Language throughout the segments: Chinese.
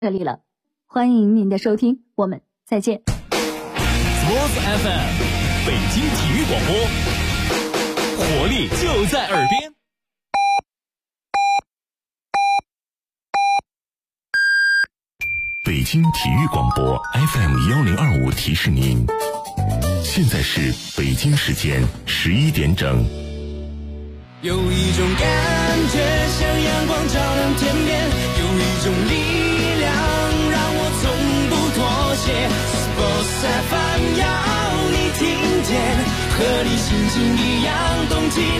这里了，欢迎您的收听，我们再见。 Sports FM 北京体育广播，活力就在耳边。 北京体育广播 FM1025 提示您，现在是北京时间11点整。 有一种感觉像阳光照亮天边，有一种力量让我从不妥协。Sports FM 要你听见，和你心情一样动起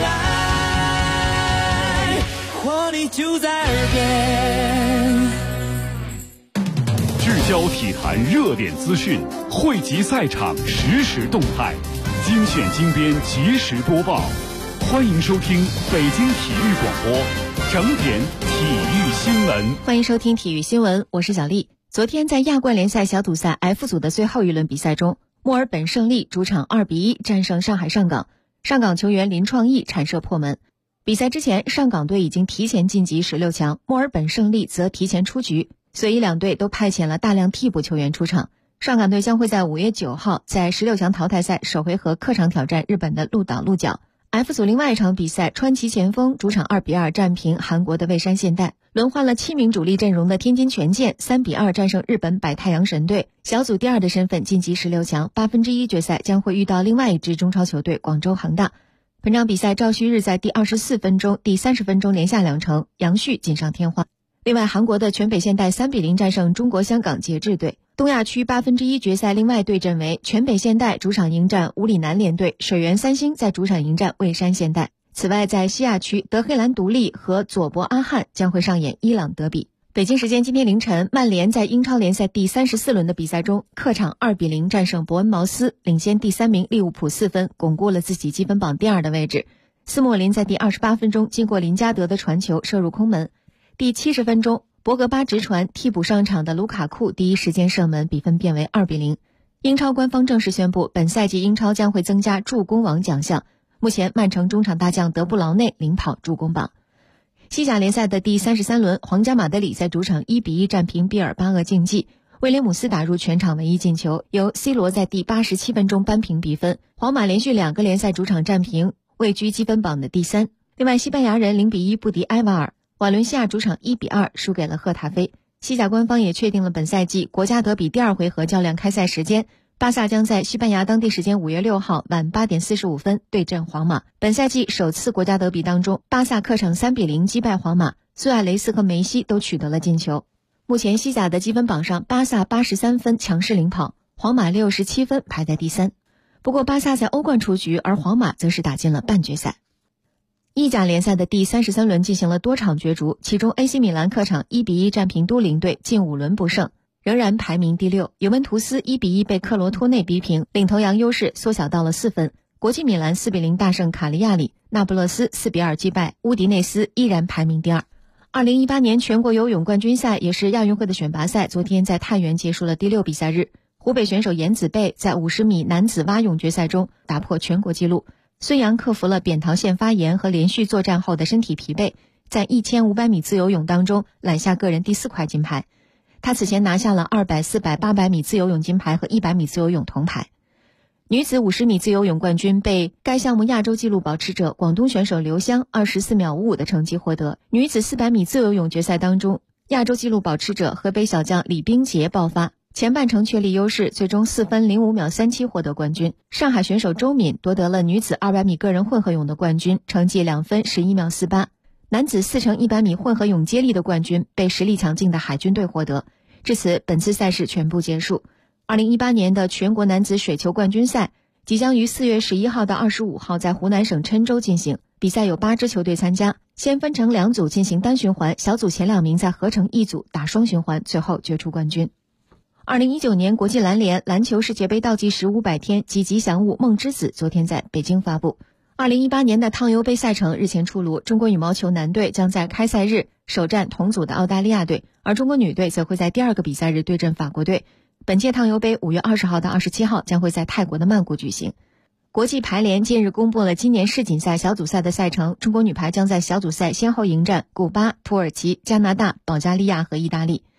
来，活力就在耳边。 聚焦体坛热点资讯，汇集赛场实时动态，精选精编及时播报。欢迎收听北京体育广播整点体育新闻。 欢迎收听体育新闻，我是小丽。昨天在亚冠联赛小组赛 F 组的最后一轮比赛中，墨尔本胜利主场2-1战胜上海上港，上港球员林创意铲射破门。比赛之前，上港队已经提前晋级16强，墨尔本胜利则提前出局，所以两队都派遣了大量替补球员出场。上港队将会在5月9号在16强淘汰赛首回合客场挑战日本的鹿岛鹿角。F 组另外一场比赛，川崎前锋主场2-2战平韩国的蔚山现代，轮换了7名主力阵容的天津权健3-2战胜日本百太阳神队，小组第2的身份晋级16强，1/8决赛将会遇到另外一支中超球队广州恒大。本场比赛赵旭日在第24分钟、第30分钟连下2城，杨旭锦上添花。另外，韩国的全北现代3-0战胜中国香港节制队。东亚区1/8决赛另外对阵为全北现代主场迎战五里南联队，水原三星在主场迎战蔚山现代。此外，在西亚区，德黑兰独立和佐伯阿汉将会上演伊朗德比。北京时间今天凌晨，曼联在英超联赛第34轮的比赛中，客场2-0战胜伯恩茅斯，领先第3名利物浦4分，巩固了自己积分榜第2的位置。斯莫林在第28分钟经过林加德的传球射入空门。第70分钟，博格巴直传，替补上场的卢卡库第一时间射门，比分变为2-0。英超官方正式宣布，本赛季英超将会增加助攻王奖项。目前，曼城中场大将德布劳内领跑助攻榜。西甲联赛的第33轮，皇家马德里在主场1-1战平毕尔巴鄂竞技，威廉姆斯打入全场唯一进球，由 C 罗在第87分钟扳平比分。皇马连续2个联赛主场战平，位居积分榜的第3。另外，西班牙人0-1不敌埃瓦尔。瓦伦西亚主场1-2输给了赫塔菲。西甲官方也确定了本赛季国家德比第2回合较量开赛时间，巴萨将在西班牙当地时间5月6号晚8点45分对阵皇马。本赛季首次国家德比当中，巴萨客场3-0击败皇马，苏亚雷斯和梅西都取得了进球。目前西甲的积分榜上，巴萨83分强势领跑，皇马67分排在第3。不过巴萨在欧冠出局，而皇马则是打进了半决赛。意甲联赛的第33轮进行了多场角逐，其中 AC 米兰客场1-1战平都灵队，近5轮不胜，仍然排名第6。尤文图斯1-1被克罗托内逼平，领头羊优势缩小到了4分。国际米兰4-0大胜卡利亚里，那不勒斯4-2击败乌迪内斯，依然排名第2。2018年全国游泳冠军赛也是亚运会的选拔赛，昨天在太原结束了第6比赛日。湖北选手严子贝在50米男子蛙泳决赛中打破全国纪录。孙杨克服了扁桃腺发炎和连续作战后的身体疲惫，在1500米自由泳当中揽下个人第4块金牌。他此前拿下了200、400、800米自由泳金牌和100米自由泳铜牌。女子50米自由泳冠军被该项目亚洲纪录保持者广东选手刘湘24秒55的成绩获得。女子400米自由泳决赛当中，亚洲纪录保持者河北小将李冰洁爆发，前半程确立优势，最终4分05秒37获得冠军。上海选手周敏夺得了女子200米个人混合泳的冠军，成绩2分11秒48。男子4乘100米混合泳接力的冠军被实力强劲的海军队获得。至此，本次赛事全部结束。2018年的全国男子水球冠军赛即将于4月11号到25号在湖南省郴州进行，比赛有8支球队参加，先分成2组进行单循环，小组前2名再合成一组打双循环，最后决出冠军。2019年国际篮联篮球世界杯倒计时500天及吉祥物梦之子昨天在北京发布。2018年的汤尤杯赛程日前出炉，中国羽毛球男队将在开赛日首战同组的澳大利亚队，而中国女队则会在第2个比赛日对阵法国队。本届汤尤杯5月20号到27号将会在泰国的曼谷举行。国际排联近日公布了今年世锦赛小组赛的赛程，中国女排将在小组赛先后迎战古巴、土耳其、加拿大、保加利亚和意大利。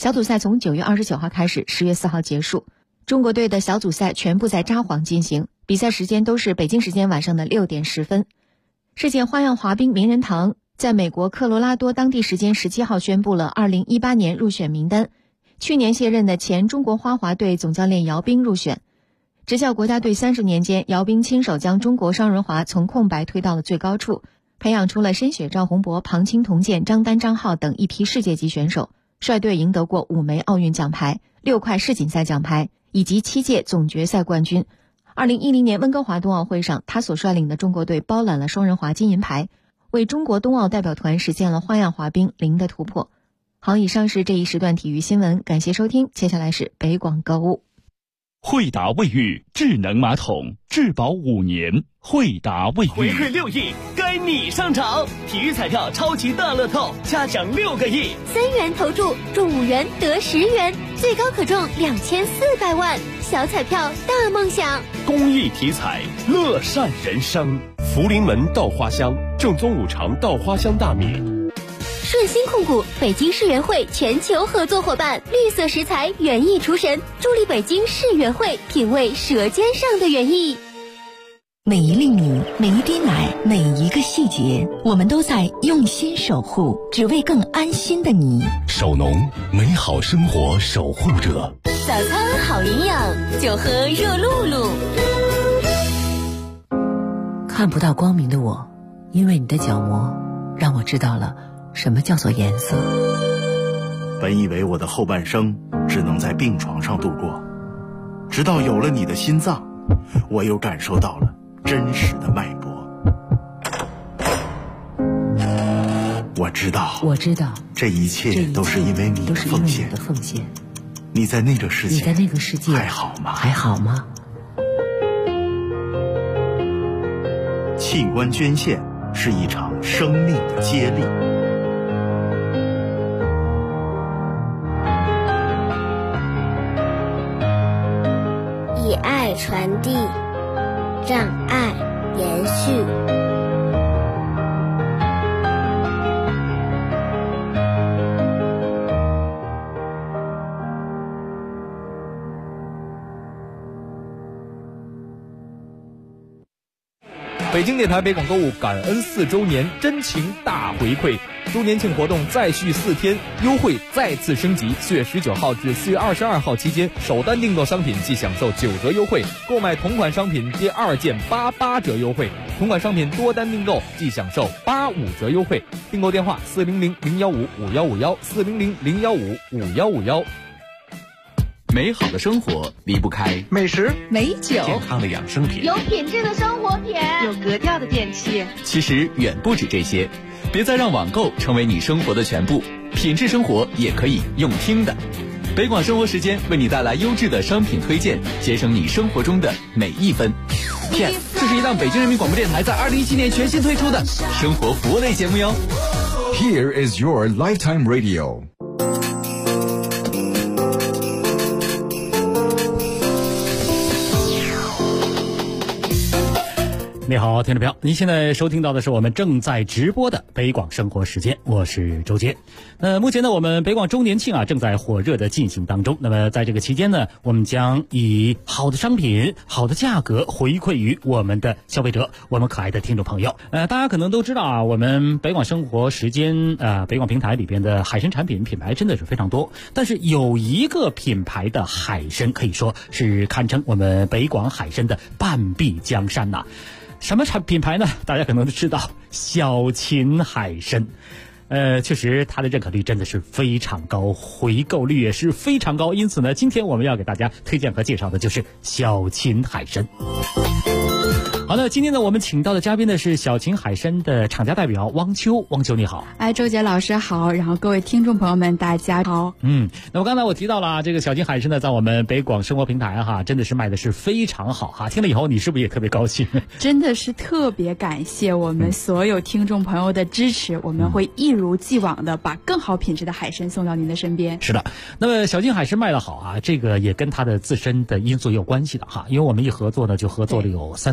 小组赛从9月29号开始，10月4号结束。中国队的小组赛全部在札幌进行，比赛时间都是北京时间晚上的6点10分。世界花样滑冰名人堂在美国科罗拉多当地时间17号宣布了2018年入选名单，去年卸任的前中国花滑队总教练姚冰入选。执教国家队30年间，姚冰亲手将中国双人滑从空白推到了最高处，培养出了申雪、赵宏博、庞清、童健、张丹、张浩等一批世界级选手，率队赢得过5枚奥运奖牌、6块世锦赛奖牌以及7届总决赛冠军。2010年温哥华冬奥会上，他所率领的中国队包揽了双人滑金银牌，为中国冬奥代表团实现了花样滑冰0的突破。好，以上是这一时段体育新闻，感谢收听，接下来是北广购物。 惠达卫浴智能马桶，质保5年。惠达卫浴回馈6亿，该你上场！体育彩票超级大乐透，嘉奖6个亿 ，3元投注中5元得10元，最高可中2400万，小彩票大梦想。 公益体彩，乐善人生。 福临门稻花香，正宗5常稻花香大米。 顺鑫控股北京世园会全球合作伙伴，绿色食材园艺厨神，助力北京世园会品味舌尖上的园艺。 每一粒米，每一滴奶，每一个细节，我们都在用心守护，只为更安心的你。 守农，美好生活守护者。 早餐好营养，就喝热露露。 看不到光明的我，因为你的角膜，让我知道了什么叫做颜色。 本以为我的后半生只能在病床上度过，直到有了你的心脏，我又感受到了真实的脉搏。我知道，这一切都是因为你的奉献。你在那个世界还好吗？器官捐献是一场生命的接力。 以爱传递，让爱延续。 北京电台北广购物感恩4周年真情大回馈，周年庆活动再续4天，优惠再次升级。4月19号至4月22号期间，首单订购商品即享受9折优惠，购买同款商品第2件88折优惠，同款商品多单订购即享受85折优惠。订购电话400-015-5151，400-015-5151。 美好的生活离不开美食、 美酒、 健康的养生品， 有品质的生活品， 有格调的电器。 其实远不止这些，别再让网购成为你生活的全部，品质生活也可以用听的。北广生活时间为你带来优质的商品推荐，节省你生活中的每一分。Yes， 这是一档北京人民广播电台在2017年全新推出的生活服务类节目哟。 Here is your lifetime radio。 你好，听众朋友，您现在收听到的是我们正在直播的北广生活时间，我是周杰。目前呢，我们北广周年庆正在火热的进行当中。那么在这个期间呢，我们将以好的商品、好的价格回馈于我们的消费者，我们可爱的听众朋友。大家可能都知道我们北广生活时间北广平台里边的海参产品品牌真的是非常多，但是有一个品牌的海参可以说是堪称我们北广海参的半壁江山呐。什么品牌呢？大家可能都知道，小秦海参。确实它的认可率真的是非常高，回购率也是非常高，因此呢，今天我们要给大家推荐和介绍的就是小秦海参。好的，今天呢，我们请到的嘉宾呢是小秦海参的厂家代表汪秋。汪秋你好。 周杰老师好，然后各位听众朋友们大家好。 那么刚才我提到了这个小秦海参呢，在我们北广生活平台真的是卖的是非常好听了以后你是不是也特别高兴？ 真的是特别感谢我们所有听众朋友的支持，我们会一如既往的把更好品质的海参送到您的身边。 是的，那么小秦海参卖得好这个也跟它的自身的因素也有关系的因为我们一合作呢就合作了有3-4年的时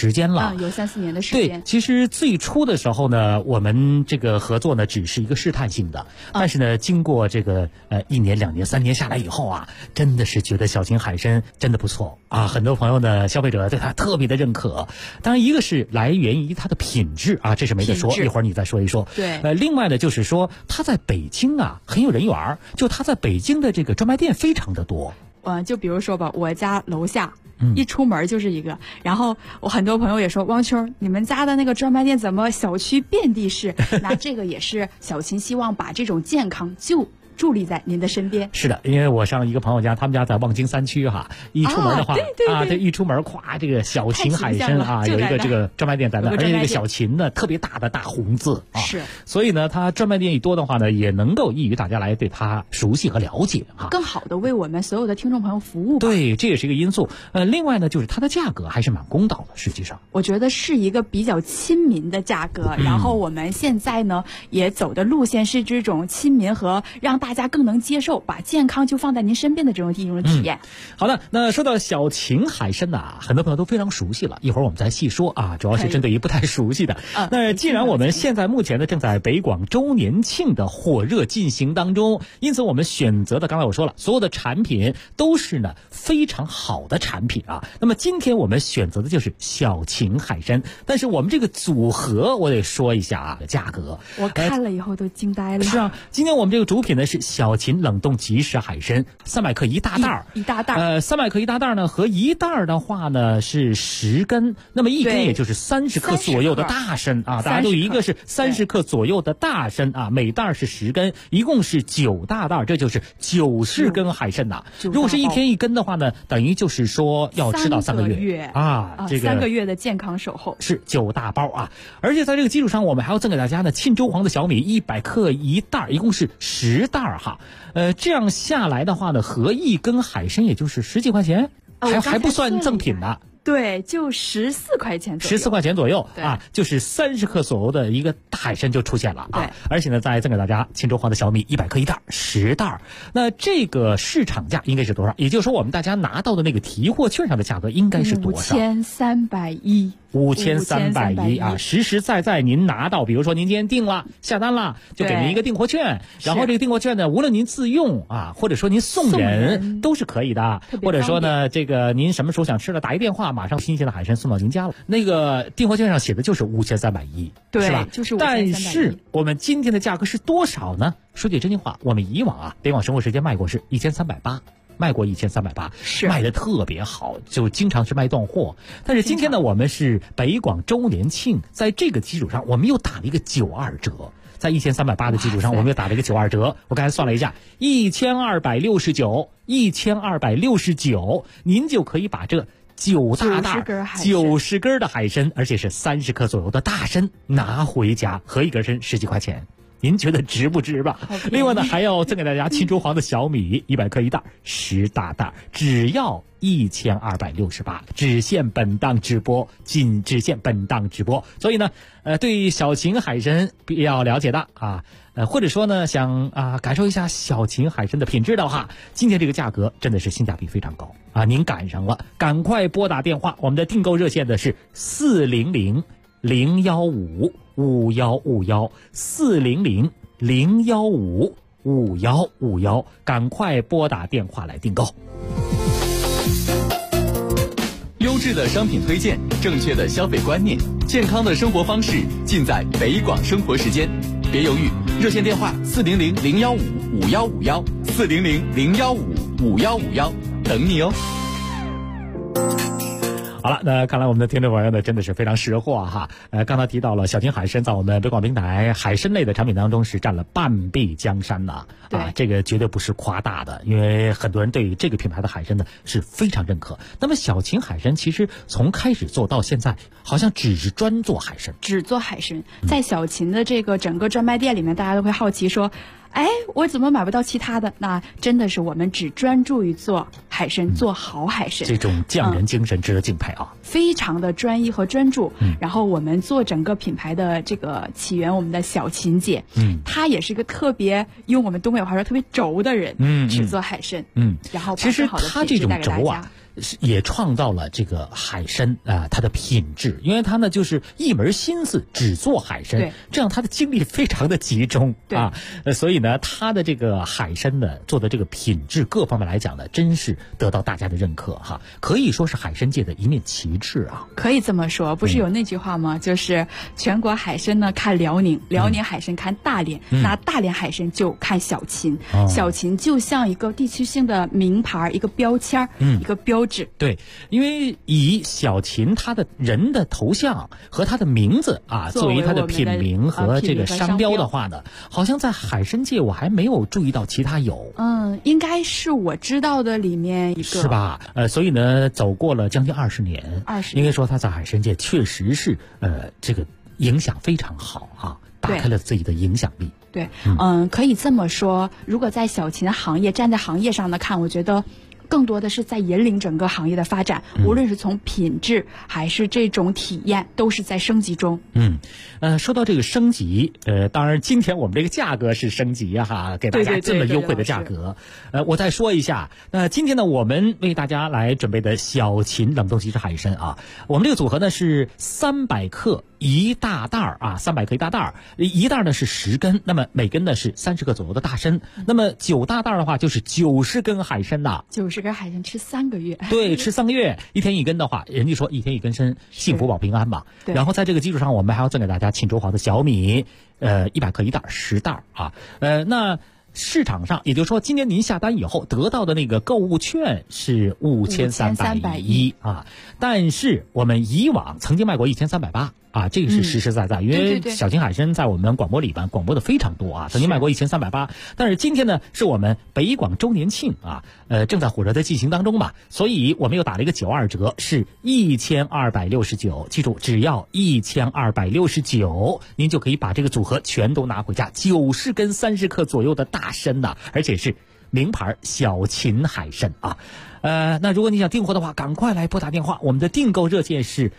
时间了， 有3-4年的时间。 对，其实最初的时候呢，我们这个合作呢只是一个试探性的，但是呢，经过这个1年、2年、3年下来以后啊，真的是觉得小秦海参真的不错啊，很多朋友呢，消费者对它特别的认可。当然，一个是来源于它的品质啊，这是没得说，一会儿你再说一说。 对， 另外呢，就是说它在北京啊很有人缘，就它在北京的这个专卖店非常的多。 就比如说吧，我家楼下。一出门就是一个，然后我很多朋友也说，汪秋，你们家的那个专卖店怎么小区遍地是？那这个也是小秦希望把这种健康就伫立在您的身边。 是的，因为我上一个朋友家，他们家在望京3区哈，一出门的话对，一出门咵，这个小秦海参啊，有一个这个专卖店在那，而且这个小秦呢特别大的大红字啊， 是， 所以呢，它专卖店一多的话呢，也能够益于大家来对它熟悉和了解哈， 更好的为我们所有的听众朋友服务。 对，这也是一个因素。另外呢，就是它的价格还是蛮公道的，实际上我觉得是一个比较亲民的价格。然后我们现在呢也走的路线是这种亲民和让大家更能接受，把健康就放在您身边的这种体验。 好的，那说到小秦海参呐，很多朋友都非常熟悉了，一会儿我们再细说啊，主要是针对于不太熟悉的。那既然我们现在目前呢正在北广周年庆的火热进行当中，因此我们选择的刚才我说了，所有的产品都是呢非常好的产品啊。那么今天我们选择的就是小秦海参，但是我们这个组合我得说一下啊，价格我看了以后都惊呆了。 是啊，今天我们这个主品呢是小秦冷冻即食海参，300克一大袋一大袋。 300克一大袋呢，和一袋的话呢是10根，那么一根也就是30克左右的大参啊。大家都一个是30克左右的大参啊，每袋是10根，一共是9大袋，这就是90根海参呐。如果是1天1根的话呢，等于就是说要吃到3个月啊，这个 3个月的健康守候是9大包啊。而且在这个基础上，我们还要赠给大家呢沁州黄的小米100克一袋，一共是10袋哈。这样下来的话呢，合1根海参也就是10几块钱，还不算赠品呢。 对，就14块钱左右 ，14块钱左右啊，就是30克左右的一个大海参就出现了啊！而且呢，再赠给大家沁州黄的小米100克一袋，10袋。那这个市场价应该是多少？也就是说，我们大家拿到的那个提货券上的价格应该是多少 ？5310。 5310啊，实实在在您拿到，比如说您今天订了下单了，就给您一个订货券，然后这个订货券呢，无论您自用啊，或者说您送人都是可以的，或者说呢，这个您什么时候想吃了，打一电话，马上新鲜的海参送到您家了。那个订货券上写的就是5310， 对， 是吧？ 就是5310。 但是我们今天的价格是多少呢？说句真心话，我们以往啊，北广生活时间卖过是1380。卖过1380，卖的特别好，就经常是卖断货。但是今天呢，我们是北广周年庆，在这个基础上，我们又打了一个92折。在1380的基础上，我们又打了一个92折。我刚才算了一下，1269，您就可以把这9大袋90根的海参，而且是30克左右的大参拿回家，合一根参10几块钱。您觉得值不值吧？另外呢，还要赠给大家沁州黄的小米100克一袋，10大袋，只要1268，只限本档直播，仅只限本档直播。所以呢，对小秦海参比较了解的啊，或者说呢想感受一下小秦海参的品质的话，今天这个价格真的是性价比非常高啊！您赶上了，赶快拨打电话，我们的订购热线的是400-015-5151，400-015-5151，赶快拨打电话来订购。 优质的商品推荐，正确的消费观念，健康的生活方式，尽在北广生活时间。别犹豫，热线电话400-015-5151，400-015-5151，等你哦。 好了，那看来我们的听众朋友呢真的是非常识货哈。刚才提到了小秦海参在我们北广平台海参类的产品当中是占了半壁江山呐，这个绝对不是夸大的，因为很多人对于这个品牌的海参呢是非常认可。那么小秦海参其实从开始做到现在，好像只是专做海参， 只做海参。在小秦的这个整个专卖店里面，大家都会好奇说，我怎么买不到其他的？那真的是我们只专注于做海参，做好海参。 这种匠人精神值得敬佩啊！ 非常的专一和专注。然后我们做整个品牌的这个起源，我们的小秦姐，她也是个特别用我们东北话说特别轴的人，只做海参。然后其实她这种轴啊， 也创造了这个海参它的品质，因为它呢就是一门心思只做海参，这样它的精力非常的集中啊，所以呢它的这个海参呢做的这个品质各方面来讲呢，真是得到大家的认可哈，可以说是海参界的一面旗帜啊。 可以这么说，不是有那句话吗？就是全国海参呢看辽宁，辽宁海参看大连，那大连海参就看小秦，小秦就像一个地区性的名牌，一个标签，一个标志。 对，因为以小秦他的人的头像和他的名字啊作为他的品名和这个商标的话呢，好像在海参界我还没有注意到其他有。 应该是我知道的里面一个， 是吧？所以呢，走过了将近20年，应该说他在海参界确实是这个影响非常好啊，打开了自己的影响力。 对，可以这么说，如果在小秦行业站在行业上的看，我觉得更多的是在引领整个行业的发展，无论是从品质还是这种体验，都是在升级中。 说到这个升级，当然今天我们这个价格是升级哈，给大家这么优惠的价格。我再说一下，那今天呢，我们为大家来准备的小秦冷冻即食海参啊，我们这个组合呢是300克一大袋啊，300克一大袋，一袋呢是10根，那么每根呢是30克左右的大参，那么9大袋的话就是90根海参呐 ，90根海参吃3个月， 对，吃3个月，1天1根的话，人家说1天1根参，幸福保平安嘛。然后在这个基础上，我们还要赠给大家沁州黄的小米，100克一袋，10袋啊，那。市场上，也就是说，今年您下单以后得到的那个购物券是5310啊，但是我们以往曾经卖过1380啊，这个是实实在在，因为小秦海参在我们广播里边广播的非常多啊，曾经卖过1380，但是今天呢是我们北广周年庆啊，正在火热的进行当中嘛，所以我们又打了一个92折，是1269，记住只要1269，您就可以把这个组合全都拿回家，90根30克左右的大参呐，而且是名牌小秦海参啊。那如果你想订货的话，赶快来拨打电话，我们的订购热线是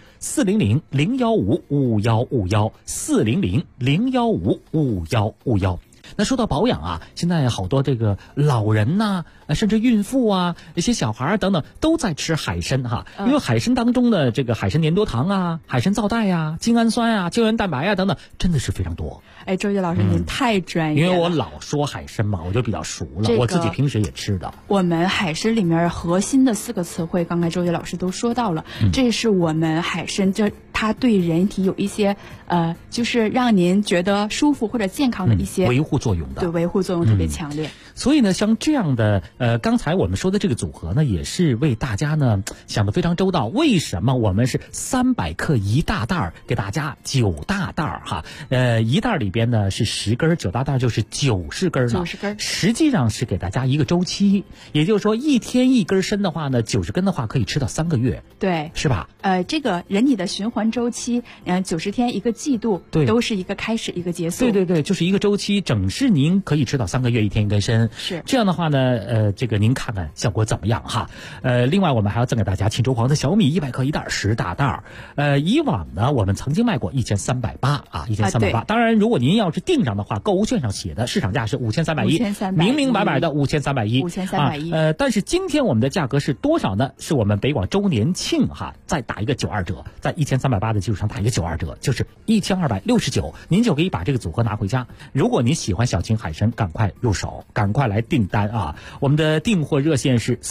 400-015-5151，400-015-5151。那说到保养啊，现在好多这个老人呐，甚至孕妇啊，一些小孩等等都在吃海参哈，因为海参当中的这个海参粘多糖啊、海参皂苷啊、精氨酸啊、胶原蛋白啊等等，真的是非常多。 周杰老师您太专业了， 因为我老说海参嘛，我就比较熟了，我自己平时也吃的。 我们海参里面核心的4个词汇，刚才周杰老师都说到了，这是我们海参它对人体有一些就是让您觉得舒服或者健康的一些维护作用的， 对，维护作用特别强烈。 所以呢，像这样的刚才我们说的这个组合呢，也是为大家呢想得非常周到。为什么我们是300克一大袋给大家9大袋哈？一袋里边呢是10根，9大袋就是90根了。90根，实际上是给大家一个周期，也就是说1天1根参的话呢，90根的话可以吃到3个月， 对， 是吧？ 这个人体的循环周期，90天一个季度， 对， 都是一个开始一个结束。 对，就是一个周期，整是您可以吃到3个月，1天1根参。 是这样的话呢，这个您看看效果怎么样哈？另外我们还要赠给大家沁州黄的小米100克一袋，10大袋。以往呢我们曾经卖过1380啊，1380。当然，如果您要是订上的话，购物券上写的市场价是5310，明明白白的5310。但是今天我们的价格是多少呢？是我们北广周年庆哈，再打一个92折，在1380的基础上打一个92折，就是1269，您就可以把这个组合拿回家。如果您喜欢小秦海参，赶快入手，赶快来订单啊！我们的订货热线是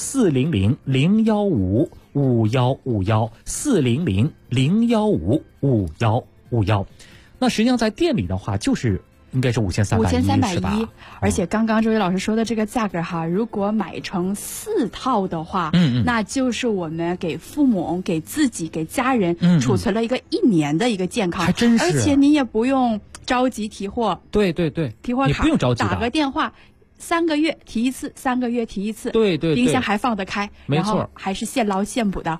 400-015-5151，400-015-5151。那实际上在店里的话，就是应该是5310是吧？ 而且刚刚周伟老师说的这个价格哈，如果买成4套的话，那就是我们给父母、给自己、给家人储存了一个1年的一个健康， 还真是。 而且你也不用着急提货， 对， 提货卡你不用着急， 打个电话。3个月提一次，3个月提一次， 对， 冰箱还放得开， 没错， 然后还是现捞现补的。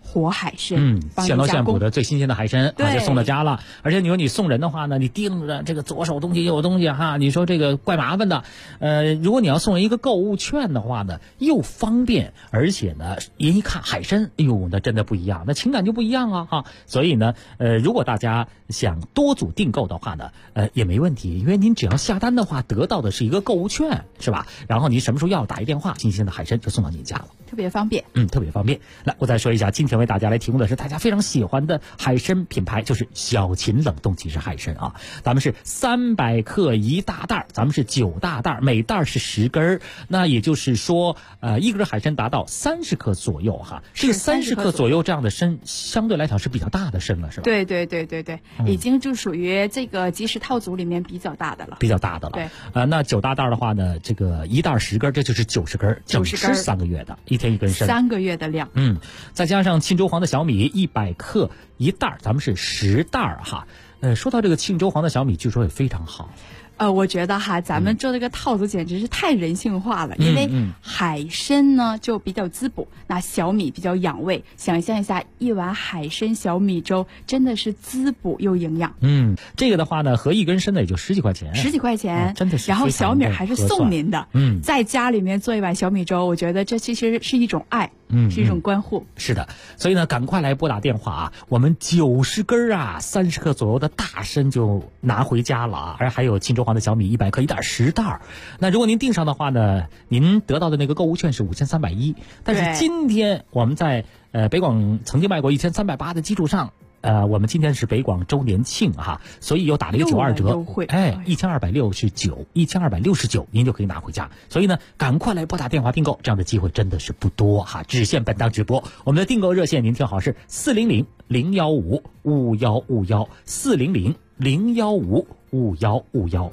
活海参， 现捞现捕的最新鲜的海参就送到家了。而且你说你送人的话呢，你盯着这个左手东西右手东西哈，你说这个怪麻烦的。如果你要送人一个购物券的话呢，又方便，而且呢，人一看海参，哎呦，那真的不一样，那情感就不一样啊哈。所以呢，如果大家想多组订购的话呢，也没问题，因为您只要下单的话，得到的是一个购物券，是吧？然后您什么时候要打一电话，新鲜的海参就送到您家了， 特别方便。 特别方便。来，我再说一下，今天为大家来提供的是大家非常喜欢的海参品牌，就是小秦冷冻即食海参啊。咱们是300克一大袋，咱们是9大袋，每袋是10根，那也就是说，一根海参达到30克左右哈。这个30克左右这样的参，相对来讲是比较大的参了，是吧？ 对，已经就属于这个即食套组里面比较大的了。对， 那9大袋的话呢，这个一袋10根，这就是90根，整吃3个月的，一天一根参 ，3个月的量。 再加上庆州黄的小米100克一袋，咱们是10袋哈。说到这个庆州黄的小米，据说也非常好。 我觉得哈，咱们做这个套组简直是太人性化了，因为海参呢就比较滋补，那小米比较养胃。想象一下，一碗海参小米粥真的是滋补又营养。 这个的话呢，合一根参呢也就10几块钱， 真的是。然后小米还是送您的，在家里面做一碗小米粥，我觉得这其实是一种爱。是一种关护。 是的，所以呢，赶快来拨打电话啊！我们90根啊，30克左右的大参就拿回家了啊！而还有庆州黄的小米100克一袋10袋。那如果您订上的话呢，您得到的那个购物券是5310，但是今天我们在北广曾经卖过1380的基础上。我们今天是北广周年庆哈，所以又打了一个92折，1269，您就可以拿回家。所以呢，赶快来拨打电话订购，这样的机会真的是不多哈，只限本档直播。我们的订购热线您听好是400-015-5151，400-015-5151。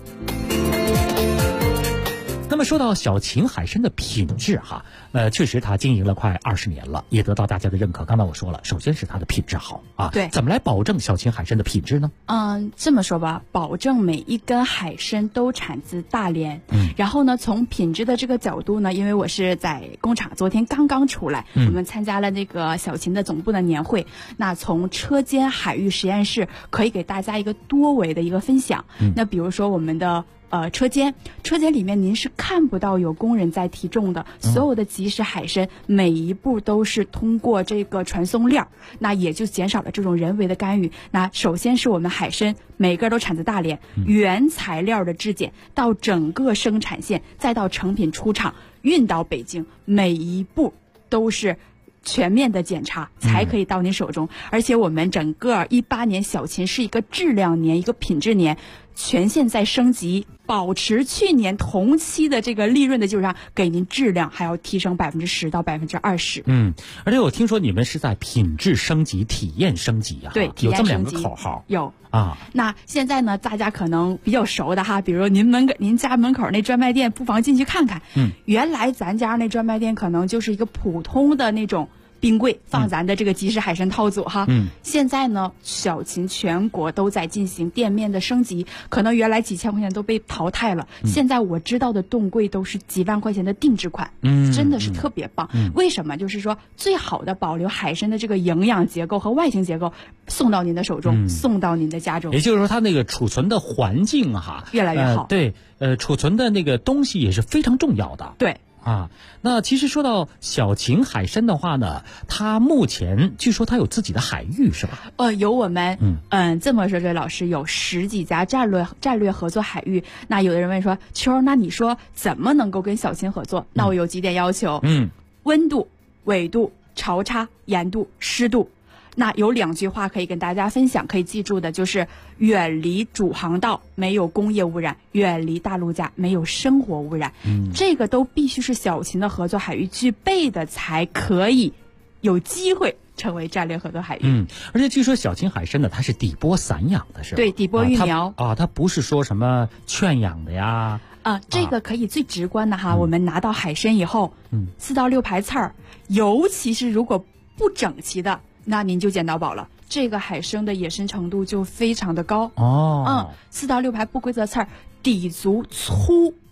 那么说到小秦海参的品质哈，确实它经营了快20年了，也得到大家的认可。刚才我说了，首先是它的品质好啊。 对， 怎么来保证小秦海参的品质呢？ 这么说吧，保证每一根海参都产自大连。然后呢，从品质的这个角度呢，因为我是在工厂，昨天刚刚出来，我们参加了那个小秦的总部的年会。那从车间海域实验室可以给大家一个多维的一个分享。那比如说我们的车间里面您是看不到有工人在提重的，所有的即食海参每一步都是通过这个传送链，那也就减少了这种人为的干预。那首先是我们海参每个都产自大连，原材料的质检到整个生产线，再到成品出厂运到北京，每一步都是全面的检查才可以到您手中。而且我们整个18年小秦是一个质量年，一个品质年，全线在升级，保持去年同期的这个利润的基础上，给您质量还要提升10%到20%。 而且我听说你们是在品质升级、体验升级啊。 对， 有这么2个口号。 有啊。那现在呢，大家可能比较熟的哈，比如您家门口那专卖店，不妨进去看看。原来咱家那专卖店可能就是一个普通的那种冰柜放咱的这个即食海参套组哈。现在呢，小秦全国都在进行店面的升级，可能原来几千块钱都被淘汰了，现在我知道的冻柜都是几万块钱的定制款，真的是特别棒。为什么？就是说最好的保留海参的这个营养结构和外形结构，送到您的手中，送到您的家中。 也就是说，它那个储存的环境哈越来越好。 对，储存的那个东西也是非常重要的。 对。 那其实说到小秦海参的话呢，它目前据说它有自己的海域是吧？ 有我们这么说，这老师有10几家战略合作海域。那有的人问说，秋，那你说怎么能够跟小秦合作？那我有几点要求。温度、纬度、潮差、盐度、湿度。那有2句话可以跟大家分享，可以记住的就是远离主航道，没有工业污染；远离大陆架，没有生活污染。这个都必须是小秦的合作海域具备的，才可以有机会成为战略合作海域。 而且据说小秦海参呢，它是底波散养的，是吧？ 对，底波育苗它不是说什么圈养的呀。 这个可以最直观的哈，我们拿到海参以后，4到6排刺儿，尤其是如果不整齐的，那您就捡到宝了。这个海参的野生程度就非常的高。4到6排不规则刺儿，底足粗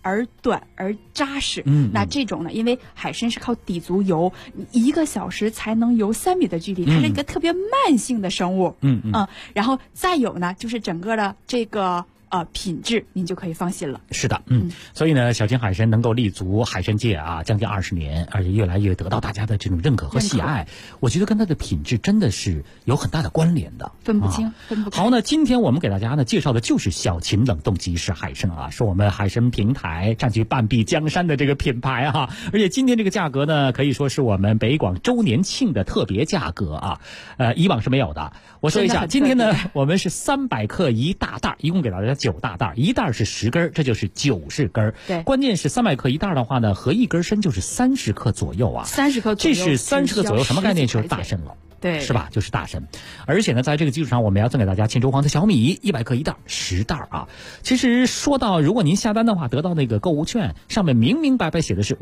而短而扎实。那这种呢，因为海参是靠底足游，1个小时才能游3米的距离，它是一个特别慢性的生物。然后再有呢，就是整个的这个品质您就可以放心了。 是的，所以呢，小金海参能够立足海参界啊将近20年，而且越来越得到大家的这种认可和喜爱，我觉得跟它的品质真的是有很大的关联的， 分不清，分不开。 好，那今天我们给大家呢介绍的就是小秦冷冻即食海参啊，是我们海参平台占据半壁江山的这个品牌哈，而且今天这个价格呢，可以说是我们北广周年庆的特别价格啊，以往是没有的。我说一下，今天呢，我们是300克1大袋，一共给大家9大袋，一袋是10根，这就是90根。 对， 关键是300克1袋的话呢，合1根参就是30克左右啊。 30克左右， 这是30克左右，什么概念？就是大参了。 对， 是吧？就是大参，而且呢，在这个基础上，我们要赠给大家沁州黄的小米100克1袋，10袋啊。其实说到，如果您下单的话，得到那个购物券，上面明明白白写的是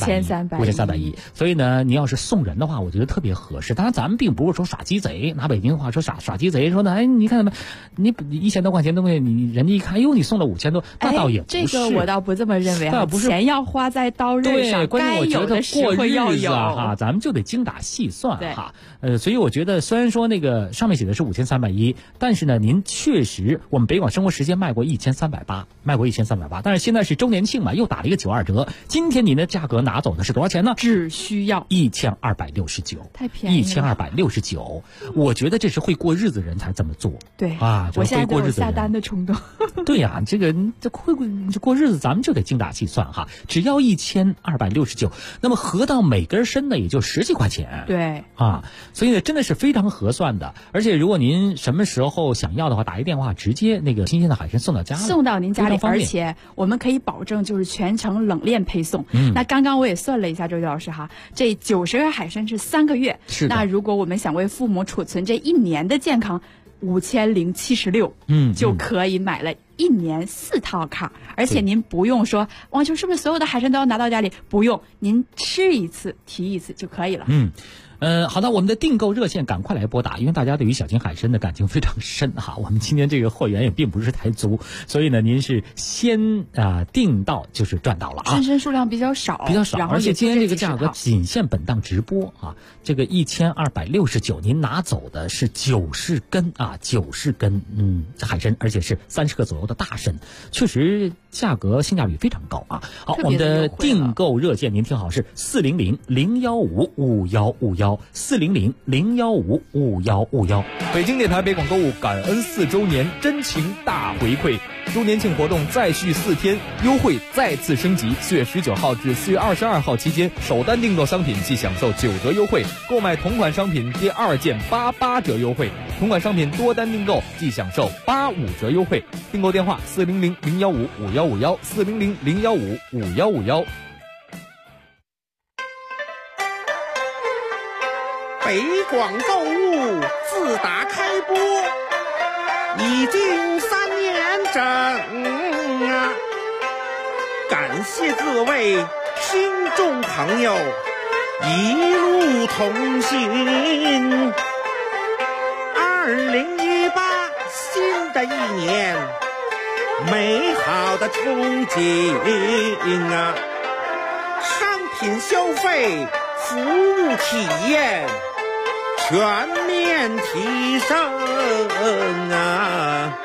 5310，所以呢，你要是送人的话，我觉得特别合适。当然，咱们并不是说耍鸡贼，拿北京话说耍鸡贼，说的，哎，你看什么，你1000多块钱东西，你人家一看，哟，你送了5000多，那倒也不是。 这个我倒不这么认为啊， 不是钱要花在刀刃上，该有的时候要有哈，咱们就得精打细算哈。所以我觉得虽然说那个上面写的是5310，但是呢，您确实我们北广生活时间卖过1380，但是现在是周年庆嘛，又打了一个92折。今天您的价格拿走的是多少钱呢？ 只需要 1269， 太便宜了 ，1269。我觉得这是会过日子人才这么做。 对啊， 我现在都有下单的冲动。 对呀，这会过日子，咱们就得精打细算哈。只要1269，那么合到每根参呢，也就10几块钱。 对啊。所以呢，真的是非常合算的，而且如果您什么时候想要的话，打一电话，直接那个新鲜的海参送到家， 送到您家里，而且我们可以保证就是全程冷链配送。那刚刚我也算了一下，周杰老师哈，这90根海参是3个月， 是的。 那如果我们想为父母储存这1年的健康，5076，就可以买了1年4套卡，而且您不用说王秋是不是所有的海参都要拿到家里，不用，您吃一次提一次就可以了。 好的，我们的订购热线赶快来拨打，因为大家对于小金海参的感情非常深哈。我们今天这个货源也并不是太足，所以呢，您是先订到就是赚到了啊。 参参数量比较少， 而且今天这个价格仅限本档直播啊。这个1269，您拿走的是90根啊，90根海参，而且是30克左右的大参，确实价格性价比非常高啊。好，我们的订购热线您听好是400-015-5151，400-015-5151。 北京电台北广购物感恩4周年真情大回馈，周年庆活动再续4天，优惠再次升级。4月19号至4月22号期间，首单订购商品即享受9折优惠，购买同款商品第2件88折优惠，同款商品多单订购即享受85折优惠。订购电话400-015-5151，400-015-5151。 北广购物自打开播已经3年整啊，感谢各位听众朋友一路同行。2018新的一年，美好的憧憬啊，商品消费，服务体验全面提升啊！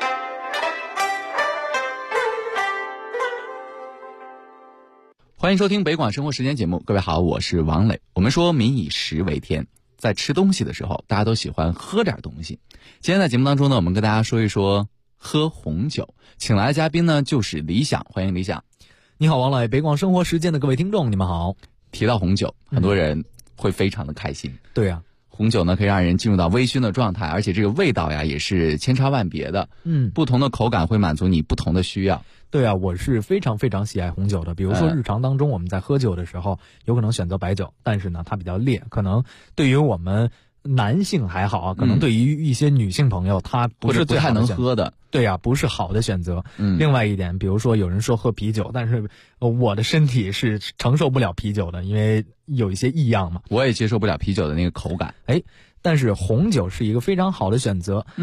欢迎收听北广生活时间节目，各位好，我是王磊。我们说民以食为天，在吃东西的时候，大家都喜欢喝点东西。今天在节目当中呢，我们跟大家说一说喝红酒，请来的嘉宾呢就是李想，欢迎李想。 你好，王磊，北广生活时间的各位听众，你们好。 提到红酒，很多人会非常的开心。 对啊。 红酒呢可以让人进入到微醺的状态，而且这个味道呀也是千差万别的。不同的口感会满足你不同的需要。 对啊，我是非常非常喜爱红酒的。比如说日常当中我们在喝酒的时候，有可能选择白酒，但是呢它比较烈，可能对于我们男性还好啊，可能对于一些女性朋友她不是最太能喝的。 对啊，不是好的选择。另外一点，比如说有人说喝啤酒，但是我的身体是承受不了啤酒的，因为有一些异样嘛。 我也接受不了啤酒的那个口感。 但是红酒是一个非常好的选择。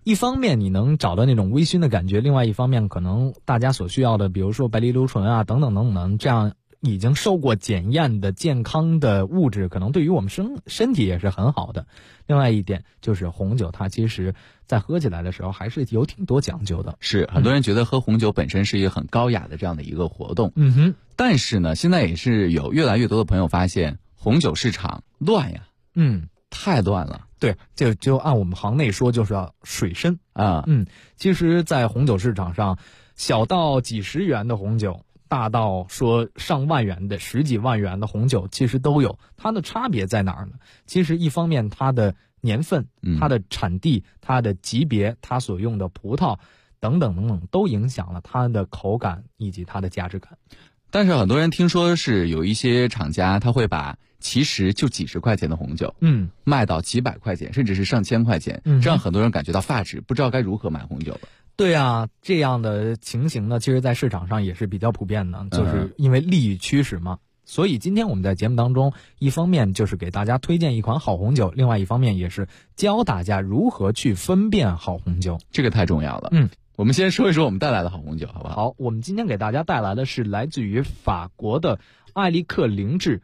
一方面你能找到那种微醺的感觉，另外一方面可能大家所需要的，比如说白藜芦醇啊等等等等，这样已经受过检验的健康的物质，可能对于我们身体也是很好的。另外一点就是红酒，它其实在喝起来的时候还是有挺多讲究的。 是很多人觉得喝红酒本身是一个很高雅的这样的一个活动，但是呢，现在也是有越来越多的朋友发现红酒市场乱呀，太乱了。 对，就按我们行内说，就是要水深啊。 其实，在红酒市场上，小到几十元的红酒，大到说上万元的、十几万元的红酒，其实都有。它的差别在哪儿呢？其实一方面它的年份、它的产地、它的级别、它所用的葡萄等等等等，都影响了它的口感以及它的价值感。 但是很多人听说是有一些厂家他会把其实就几十块钱的红酒卖到几百块钱甚至是上千块钱，这样很多人感觉到发指，不知道该如何买红酒了。 对啊，这样的情形呢，其实在市场上也是比较普遍的，就是因为利益驱使嘛。所以今天我们在节目当中，一方面就是给大家推荐一款好红酒，另外一方面也是教大家如何去分辨好红酒， 这个太重要了。我们先说一说我们带来的好红酒好不好？ 好，我们今天给大家带来的是来自于法国的艾利克凌志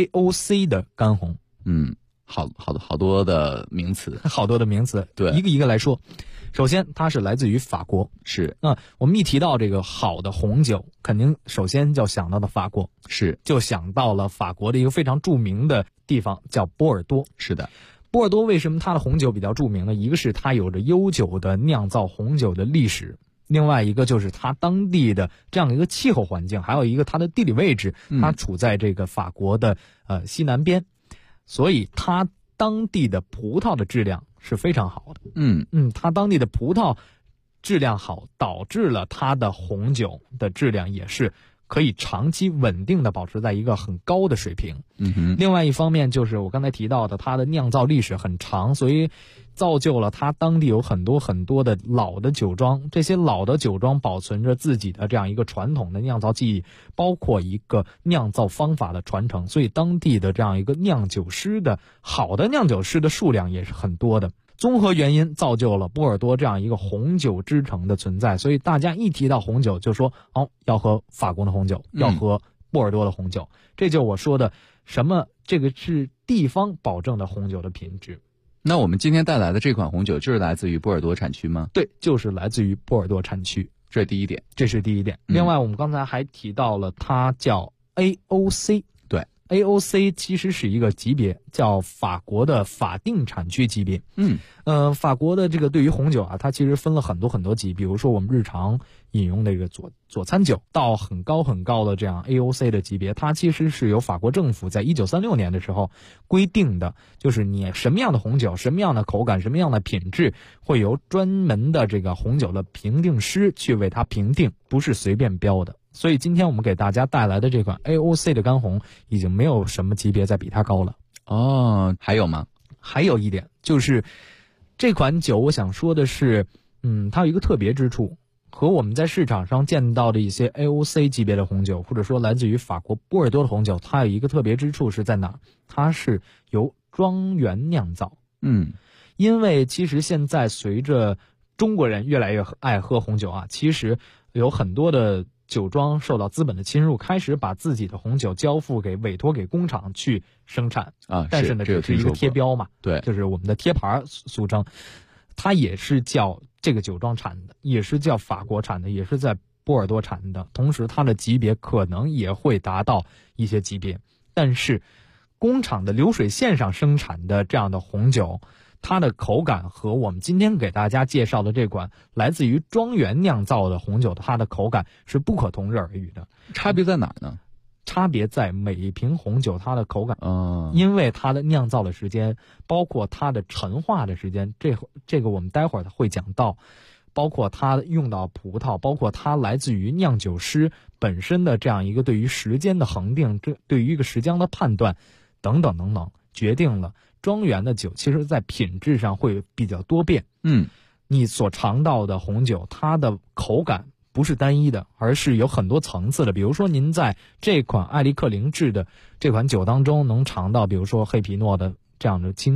AOC 的干红。 好多的名词， 好多的名词， 对， 一个一个来说。首先它是来自于法国， 是我们一提到这个好的红酒，肯定首先就想到的法国， 是就想到了法国的一个非常著名的地方叫波尔多。 是的， 波尔多为什么它的红酒比较著名呢？一个是它有着悠久的酿造红酒的历史，另外一个就是它当地的这样一个气候环境，还有一个它的地理位置，它处在这个法国的西南边，所以它当地的葡萄的质量是非常好的。它当地的葡萄质量好，导致了它的红酒的质量也是可以长期稳定的保持在一个很高的水平。另外一方面就是我刚才提到的，它的酿造历史很长，所以造就了它当地有很多很多的老的酒庄，这些老的酒庄保存着自己的这样一个传统的酿造技艺，包括一个酿造方法的传承，所以当地的这样一个酿酒师的好的酿酒师的数量也是很多的。综合原因造就了波尔多这样一个红酒之城的存在，所以大家一提到红酒就说要喝法国的红酒，要喝波尔多的红酒，这就我说的什么这个是地方保证的红酒的品质。 那我们今天带来的这款红酒就是来自于波尔多产区吗？ 对，就是来自于波尔多产区， 这是第一点。 另外我们刚才还提到了它叫 AOC。对， AOC 其实是一个级别，叫法国的法定产区级别。法国的这个对于红酒啊，它其实分了很多很多级，比如说我们日常饮用这个佐餐酒，到很高很高的这样 AOC 的级别，它其实是由法国政府在1936年的时候规定的，就是你什么样的红酒，什么样的口感，什么样的品质，会由专门的这个红酒的评定师去为它评定，不是随便标的。所以今天我们给大家带来的这款 AOC 的干红，已经没有什么级别再比它高了。 还有吗？ 还有一点就是这款酒我想说的是它有一个特别之处，和我们在市场上见到的一些 AOC 级别的红酒，或者说来自于法国波尔多的红酒，它有一个特别之处是在哪？它是由庄园酿造。因为其实现在随着中国人越来越爱喝红酒啊，其实有很多的酒庄受到资本的侵入，开始把自己的红酒交付给委托给工厂去生产但是呢，这是一个贴标嘛， 对， 就是我们的贴牌俗称，它也是叫这个酒庄产的，也是叫法国产的，也是在波尔多产的，同时它的级别可能也会达到一些级别，但是工厂的流水线上生产的这样的红酒，它的口感和我们今天给大家介绍的这款来自于庄园酿造的红酒，它的口感是不可同日而语的。 差别在哪儿呢？ 差别在每一瓶红酒它的口感，因为它的酿造的时间，包括它的陈化的时间，这个我们待会儿会讲到，包括它用到葡萄，包括它来自于酿酒师本身的这样一个对于时间的恒定，这对于一个时间的判断等等等等，决定了庄园的酒其实在品质上会比较多变。你所尝到的红酒，它的口感不是单一的，而是有很多层次的。比如说您在这款艾利克凌志的这款酒当中能尝到，比如说黑皮诺的这样的清香，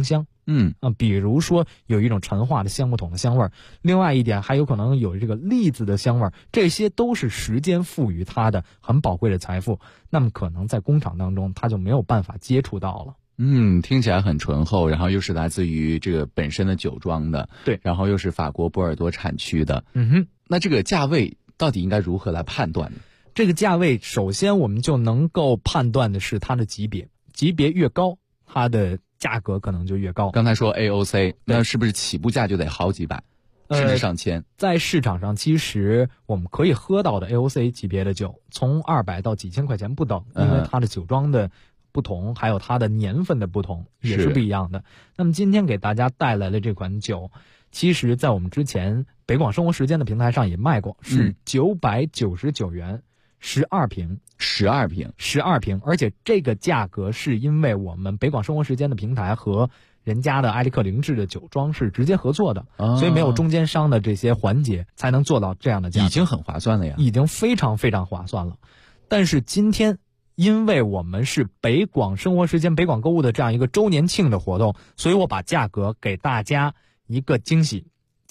比如说有一种陈化的橡木桶的香味儿，另外一点还有可能有这个栗子的香味儿，这些都是时间赋予它的很宝贵的财富。那么可能在工厂当中，它就没有办法接触到了。 听起来很醇厚，然后又是来自于这个本身的酒庄的， 对， 然后又是法国波尔多产区的，那这个价位到底应该如何来判断呢？ 这个价位，首先我们就能够判断的是它的级别，级别越高，它的价格可能就越高。 刚才说 AOC， 那是不是起步价就得好几百，甚至上千？ 在市场上，其实我们可以喝到的 AOC 级别的酒，从200到几千块钱不等，因为它的酒庄的不同，还有它的年份的不同，也是不一样的。那么今天给大家带来的这款酒，其实在我们之前北广生活时间的平台上也卖过，是999元，12瓶，12瓶，而且这个价格是因为我们北广生活时间的平台和人家的埃利克凌志的酒庄是直接合作的，所以没有中间商的这些环节，才能做到这样的价格， 已经很划算了呀， 已经非常非常划算了。但是今天，因为我们是北广生活时间、北广购物的这样一个周年庆的活动，所以我把价格给大家一个惊喜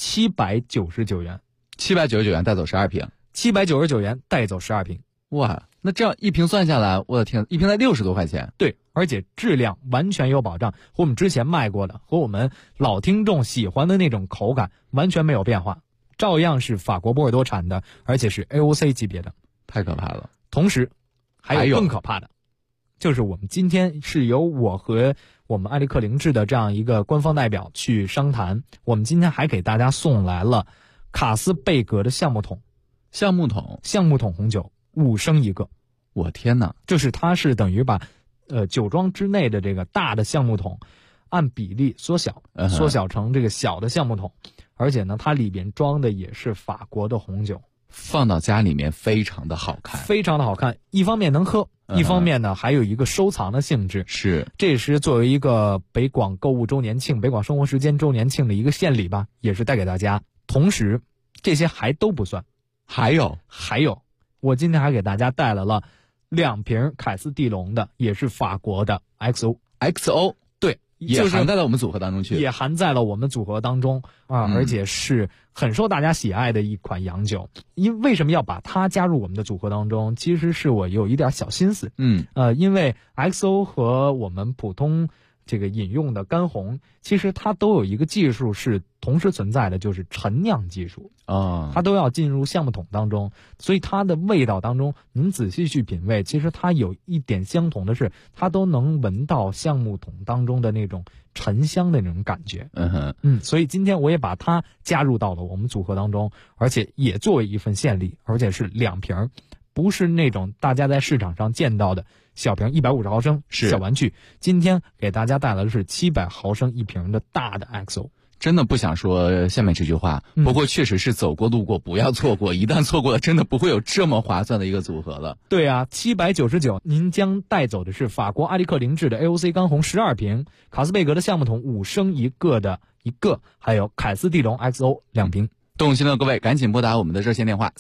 ，799元 ，799元带走12瓶 ，799元带走12瓶。 哇，那这样一瓶算下来，我的天，一瓶才60多块钱。 对，而且质量完全有保障，和我们之前卖过的，和我们老听众喜欢的那种口感完全没有变化，照样是法国波尔多产的，而且是 AOC 级别的， 太可怕了。 同时还有更可怕的，就是我们今天是由我和我们埃利克凌志的这样一个官方代表去商谈，我们今天还给大家送来了卡斯贝格的橡木桶红酒，5升一个。 我天哪， 就是它是等于把酒庄之内的这个大的橡木桶按比例缩小成这个小的橡木桶，而且呢它里边装的也是法国的红酒， 放到家里面非常的好看， 非常的好看。一方面能喝，一方面呢还有一个收藏的性质。 是， 这也是作为一个北广购物周年庆、北广生活时间周年庆的一个献礼吧，也是带给大家。同时，这些还都不算，还有，我今天还给大家带来了2瓶凯斯蒂龙的，也是法国的 XO， 对， 也含在了我们组合当中去， 也含在了我们组合当中啊，而且是很受大家喜爱的一款洋酒。为什么要把它加入我们的组合当中？其实是我有一点小心思，因为 XO 和我们普通这个饮用的干红，其实它都有一个技术是同时存在的，就是陈酿技术它都要进入橡木桶当中，所以它的味道当中，您仔细去品味，其实它有一点相同的是，它都能闻到橡木桶当中的那种沉香的那种感觉。所以今天我也把它加入到了我们组合当中，而且也作为一份献礼，而且是2瓶，不是那种大家在市场上见到的小瓶150毫升小玩具，今天给大家带来的是700毫升一瓶的大的 XO。 真的不想说下面这句话，不过确实是走过路过不要错过，一旦错过了，真的不会有这么划算的一个组合了。 对啊，799，您将带走的是法国埃利克凌志的 AOC 干红12瓶，卡斯贝格的橡木桶5升一个的一个，还有凯斯蒂龙 XO 2瓶。 动心的各位赶紧拨打我们的热线电话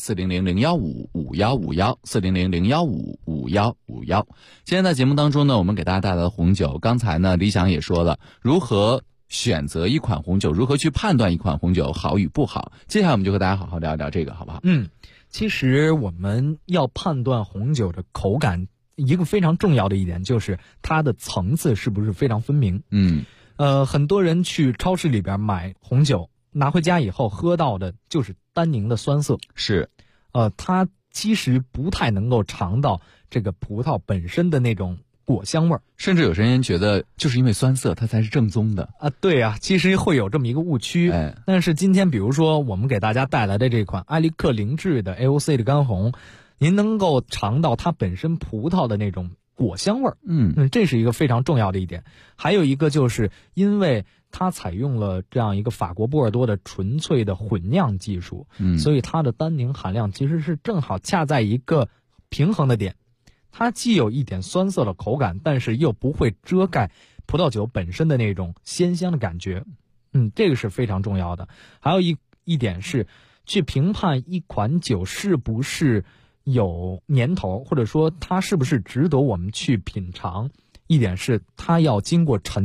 400-015-5151，400-015-5151。今天在节目当中呢，我们给大家带来了红酒，刚才呢李想也说了如何选择一款红酒，如何去判断一款红酒好与不好。接下来我们就和大家好好聊一聊这个，好不好？ 其实我们要判断红酒的口感，一个非常重要的一点就是它的层次是不是非常分明。很多人去超市里边买红酒，拿回家以后喝到的就是单宁的酸涩， 是， 它其实不太能够尝到这个葡萄本身的那种果香味儿， 甚至有些人觉得就是因为酸涩它才是正宗的啊。对啊，其实会有这么一个误区。但是今天比如说我们给大家带来的这款埃利克凌志的 AOC 的干红，您能够尝到它本身葡萄的那种果香味儿。这是一个非常重要的一点。还有一个就是因为它采用了这样一个法国波尔多的纯粹的混酿技术，所以它的单宁含量其实是正好恰在一个平衡的点，它既有一点酸涩的口感，但是又不会遮盖葡萄酒本身的那种鲜香的感觉。这个是非常重要的。还有一点是去评判一款酒是不是有年头，或者说它是不是值得我们去品尝，一点是它要经过陈酿。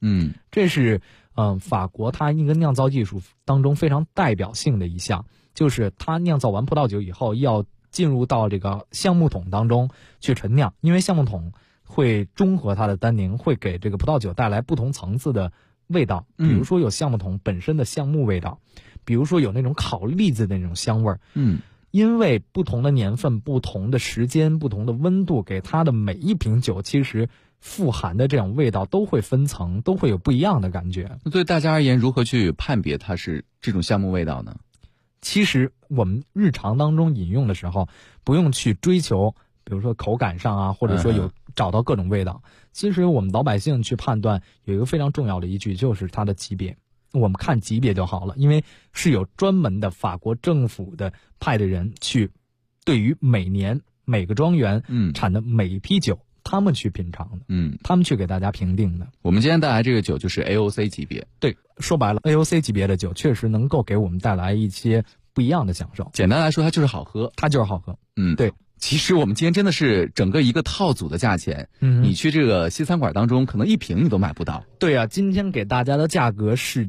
这是法国它一个酿造技术当中非常代表性的一项，就是它酿造完葡萄酒以后要进入到这个橡木桶当中去陈酿，因为橡木桶会中和它的单宁，会给这个葡萄酒带来不同层次的味道。比如说有橡木桶本身的橡木味道，比如说有那种烤栗子的那种香味儿。因为不同的年份、不同的时间、不同的温度，给它的每一瓶酒其实富含的这种味道都会分层，都会有不一样的感觉。 那对大家而言，如何去判别它是这种橡木味道呢？ 其实我们日常当中饮用的时候，不用去追求，比如说口感上啊，或者说找到各种味道。其实我们老百姓去判断有一个非常重要的依据，就是它的级别。我们看级别就好了，因为是有专门的法国政府的派的人去对于每年每个庄园产的每一批酒，他们去品尝的，他们去给大家评定的。 我们今天带来这个酒就是 AOC 级别。 对，说白了 AOC 级别的酒确实能够给我们带来一些不一样的享受。 简单来说，它就是好喝。 它就是好喝。对。 其实我们今天真的是整个一个套组的价钱，你去这个西餐馆当中，可能一瓶你都买不到。 对啊，今天给大家的价格是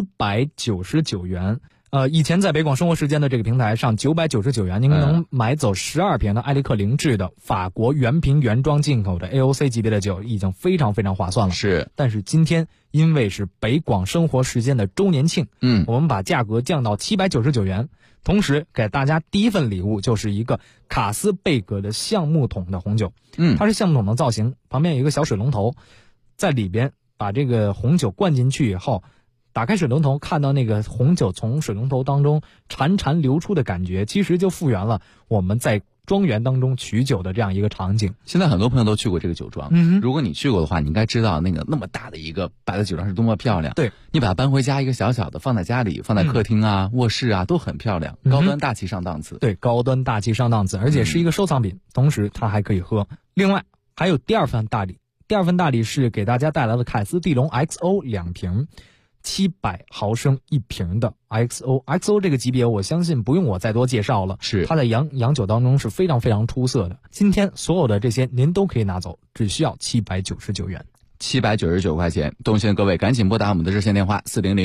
799元。以前在北广生活时间的这个平台上，999元您能买走12瓶的艾利克灵智的法国原瓶原装进口的 AOC 级别的酒，已经非常非常划算了。 是， 但是今天因为是北广生活时间的周年庆，我们把价格降到799元。同时给大家第一份礼物就是一个卡斯贝格的橡木桶的红酒，它是橡木桶的造型，旁边有一个小水龙头，在里边把这个红酒灌进去以后，打开水龙头，看到那个红酒从水龙头当中潺潺流出的感觉，其实就复原了我们在庄园当中取酒的这样一个场景。 现在很多朋友都去过这个酒庄，如果你去过的话，你应该知道那么大的一个摆在酒上是多么漂亮。 对， 你把它搬回家一个小小的放在家里，放在客厅啊、卧室啊都很漂亮，高端大气上档次。 对，高端大气上档次，而且是一个收藏品，同时它还可以喝。另外还有第二份大礼，第二份大礼是给大家带来的凯斯蒂龙 XO 2瓶。700毫升一瓶的 XO 这个级别，我相信不用我再多介绍了， 是它在洋酒当中是非常非常出色的。今天所有的这些您都可以拿走，只需要799元 ，799块钱。动心的各位赶紧拨打我们的热线电话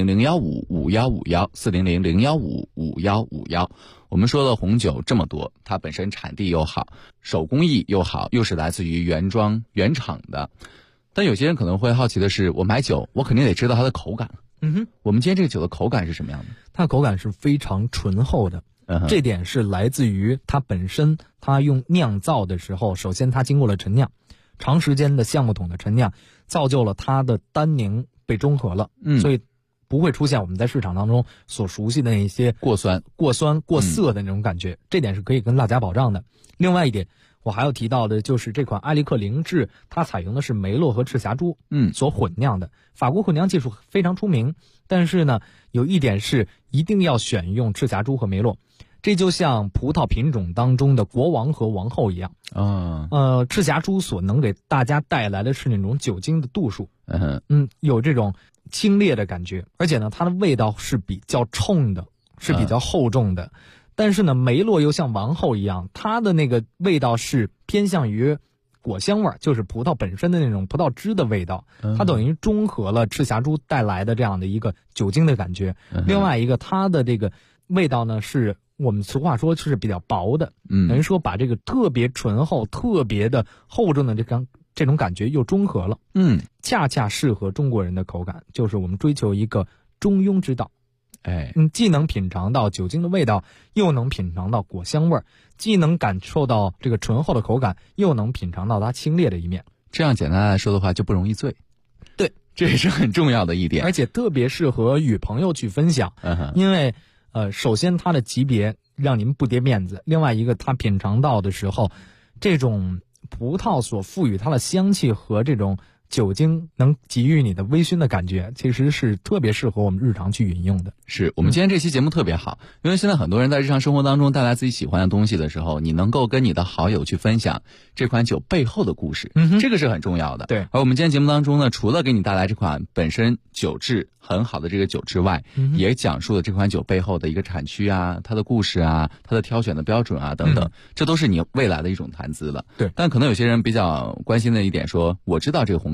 400-015-5151，400-015-5151。我们说的红酒这么多，它本身产地又好，手工艺又好，又是来自于原装原厂的。但有些人可能会好奇的是，我买酒我肯定得知道它的口感。我们今天这个酒的口感是什么样的？ 它的口感是非常醇厚的，这点是来自于它本身，它用酿造的时候，首先它经过了陈酿，长时间的橡木桶的陈酿，造就了它的单宁被中和了，所以不会出现我们在市场当中所熟悉的那些过酸、 过涩的那种感觉，这点是可以跟大家保障的。另外一点，我还要提到的就是这款艾利克灵智，它采用的是梅洛和赤霞珠所混酿的。法国混酿技术非常出名，但是呢，有一点是一定要选用赤霞珠和梅洛。这就像葡萄品种当中的国王和王后一样赤霞珠所能给大家带来的是那种酒精的度数，有这种清冽的感觉，而且呢，它的味道是比较冲的，是比较厚重的。但是呢，梅洛又像王后一样，它的那个味道是偏向于果香味，就是葡萄本身的那种葡萄汁的味道，它等于中和了赤霞珠带来的这样的一个酒精的感觉。另外一个，它的这个味道呢，是我们俗话说是比较薄的，等于说把这个特别醇厚、特别的厚重的这种感觉又中和了，恰恰适合中国人的口感，就是我们追求一个中庸之道。既能品尝到酒精的味道，又能品尝到果香味，既能感受到这个醇厚的口感，又能品尝到它清冽的一面。 这样简单来说的话，就不容易醉。 对， 这也是很重要的一点， 而且特别适合与朋友去分享。因为首先它的级别让您不跌面子，另外一个它品尝到的时候，这种葡萄所赋予它的香气和这种酒精能给予你的微醺的感觉，其实是特别适合我们日常去饮用的。 是我们今天这期节目特别好，因为现在很多人在日常生活当中带来自己喜欢的东西的时候，你能够跟你的好友去分享这款酒背后的故事，这个是很重要的。 对， 而我们今天节目当中呢，除了给你带来这款本身酒质很好的这个酒之外，也讲述了这款酒背后的一个产区啊，它的故事啊，它的挑选的标准啊等等，这都是你未来的一种谈资了。 对， 但可能有些人比较关心的一点说，我知道这个红酒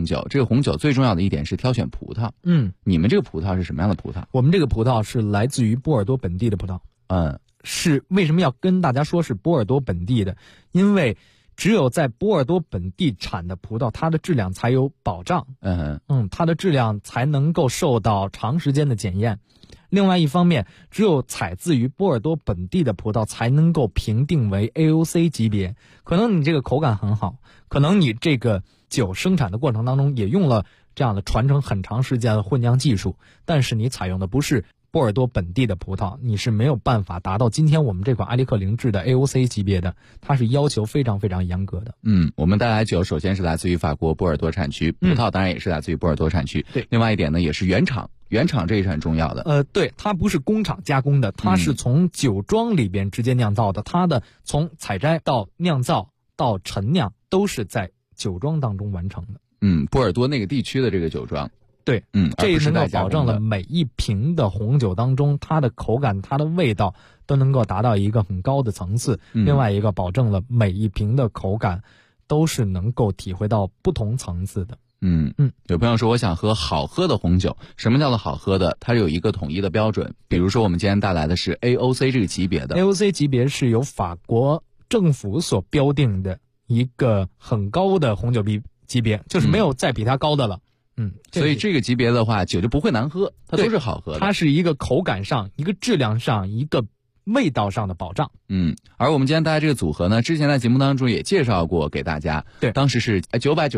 酒，这个红酒最重要的一点是挑选葡萄。你们这个葡萄是什么样的葡萄？ 我们这个葡萄是来自于波尔多本地的葡萄。是为什么要跟大家说是波尔多本地的？因为只有在波尔多本地产的葡萄，它的质量才有保障。它的质量才能够受到长时间的检验。另外一方面，只有采自于波尔多本地的葡萄才能够评定为 AOC 级别。可能你这个口感很好，可能你这个酒生产的过程当中也用了这样的传承很长时间的混酿技术，但是你采用的不是波尔多本地的葡萄，你是没有办法达到今天我们这款艾利克灵智的 AOC 级别的，它是要求非常非常严格的。 我们带来酒首先是来自于法国波尔多产区，葡萄当然也是来自于波尔多产区。 对， 另外一点呢，也是原厂这也是很重要的。 对，它不是工厂加工的，它是从酒庄里边直接酿造的，它的从采摘到酿造到陈酿都是在酒庄当中完成的。 波尔多那个地区的这个酒庄。 对，这能够保证了每一瓶的红酒当中，它的口感、它的味道都能够达到一个很高的层次。另外一个，保证了每一瓶的口感都是能够体会到不同层次的。 有朋友说我想喝好喝的红酒，什么叫做好喝的？它有一个统一的标准。比如说我们今天带来的是 AOC 这个级别的。 AOC 级别是由法国政府所标定的一个很高的红酒级别，就是没有再比它高的了。 所以这个级别的话，酒就不会难喝，它都是好喝的。 它是一个口感上、一个质量上、一个味道上的保障。 而我们今天带来这个组合呢，之前在节目当中也介绍过给大家。 对， 当时是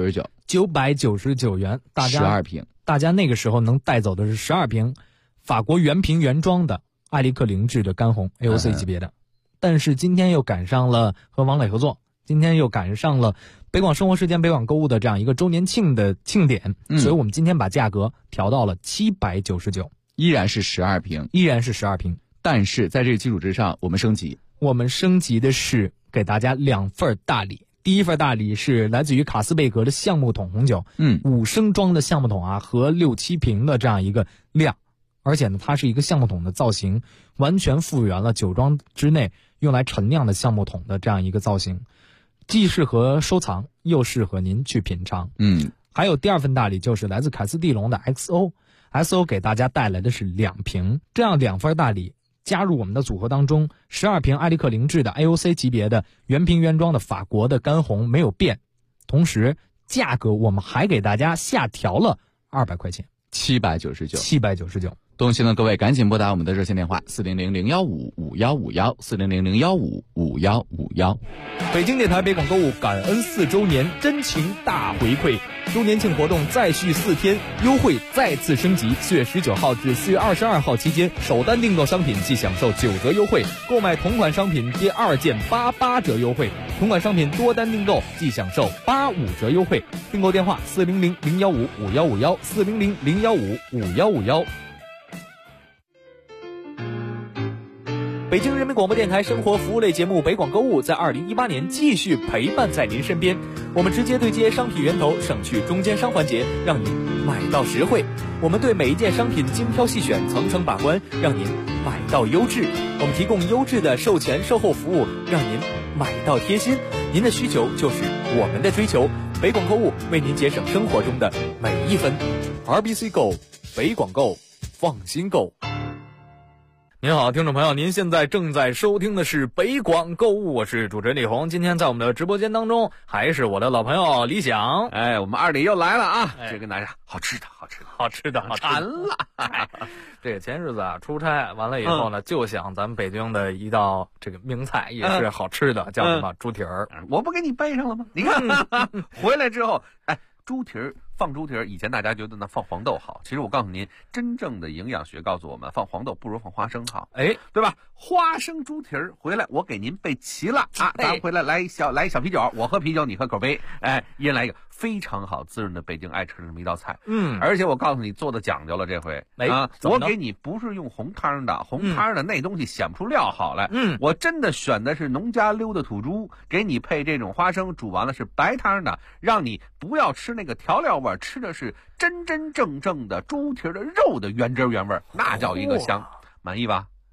999 元，大家 12瓶， 大家那个时候能带走的是12瓶法国原瓶原装的艾利克灵智的干红 AOC 级别的。但是今天又赶上了和王磊合作，今天又赶上了北广生活时间、北广购物的这样一个周年庆的庆典，所以我们今天把价格调到了799， 依然是12瓶，但是在这个基础之上，我们升级的是给大家2份大礼。第一份大礼是来自于卡斯贝格的橡木桶红酒，5升装的橡木桶和6、7瓶的这样一个量，而且呢，它是一个橡木桶的造型，完全复原了酒庄之内用来陈酿的橡木桶的这样一个造型。既适合收藏，又适合您去品尝。还有第二份大礼就是来自凯斯蒂龙的 XO 给大家带来的是2瓶，这样2份大礼加入我们的组合当中，12瓶艾利克灵智的 AOC 级别的原瓶原装的法国的干红没有变，同时价格我们还给大家下调了200块钱，799。 动心的各位赶紧拨打我们的热线电话400-015-5151，400-015-5151。 北京电台北广购物感恩4周年真情大回馈，周年庆活动再续4天，优惠再次升级。4月19号至4月22号期间，首单订购商品即享受9折优惠，购买同款商品第2件88折优惠，同款商品多单订购即享受85折优惠。订购电话400-015-5151，400-015-5151。北京人民广播电台生活服务类节目《北广购物》在2018年继续陪伴在您身边。我们直接对接商品源头，省去中间商环节，让您买到实惠。我们对每一件商品精挑细选，层层把关，让您买到优质。我们提供优质的售前售后服务，让您买到贴心。您的需求就是我们的追求。北广购物为您节省生活中的每一分。RBC Go， 北广购，放心购。您好，听众朋友，您现在正在收听的是北广购物，我是主持人李红。今天在我们的直播间当中，还是我的老朋友李想。 我们二李又来了啊！这跟大家好吃的，馋了。 这个前日子出差完了以后呢，就想咱们北京的一道这个名菜，也是好吃的，叫什么猪蹄儿。 我不给你背上了吗？你看回来之后，猪蹄儿。放猪蹄儿，以前大家觉得呢放黄豆好，其实我告诉您，真正的营养学告诉我们，放黄豆不如放花生好，对吧？花生猪蹄儿回来，我给您备齐了啊！咱回来来一小啤酒，我喝啤酒，你喝口杯，一人来一个非常好滋润的北京爱吃的这么一道菜。而且我告诉你，做的讲究了，这回我给你不是用红汤的，那东西显不出料好来。我真的选的是农家溜的土猪，给你配这种花生，煮完了是白汤的，让你不要吃那个调料味。吃的是真真正正的猪蹄的肉的原汁原味，那叫一个香，满意吧？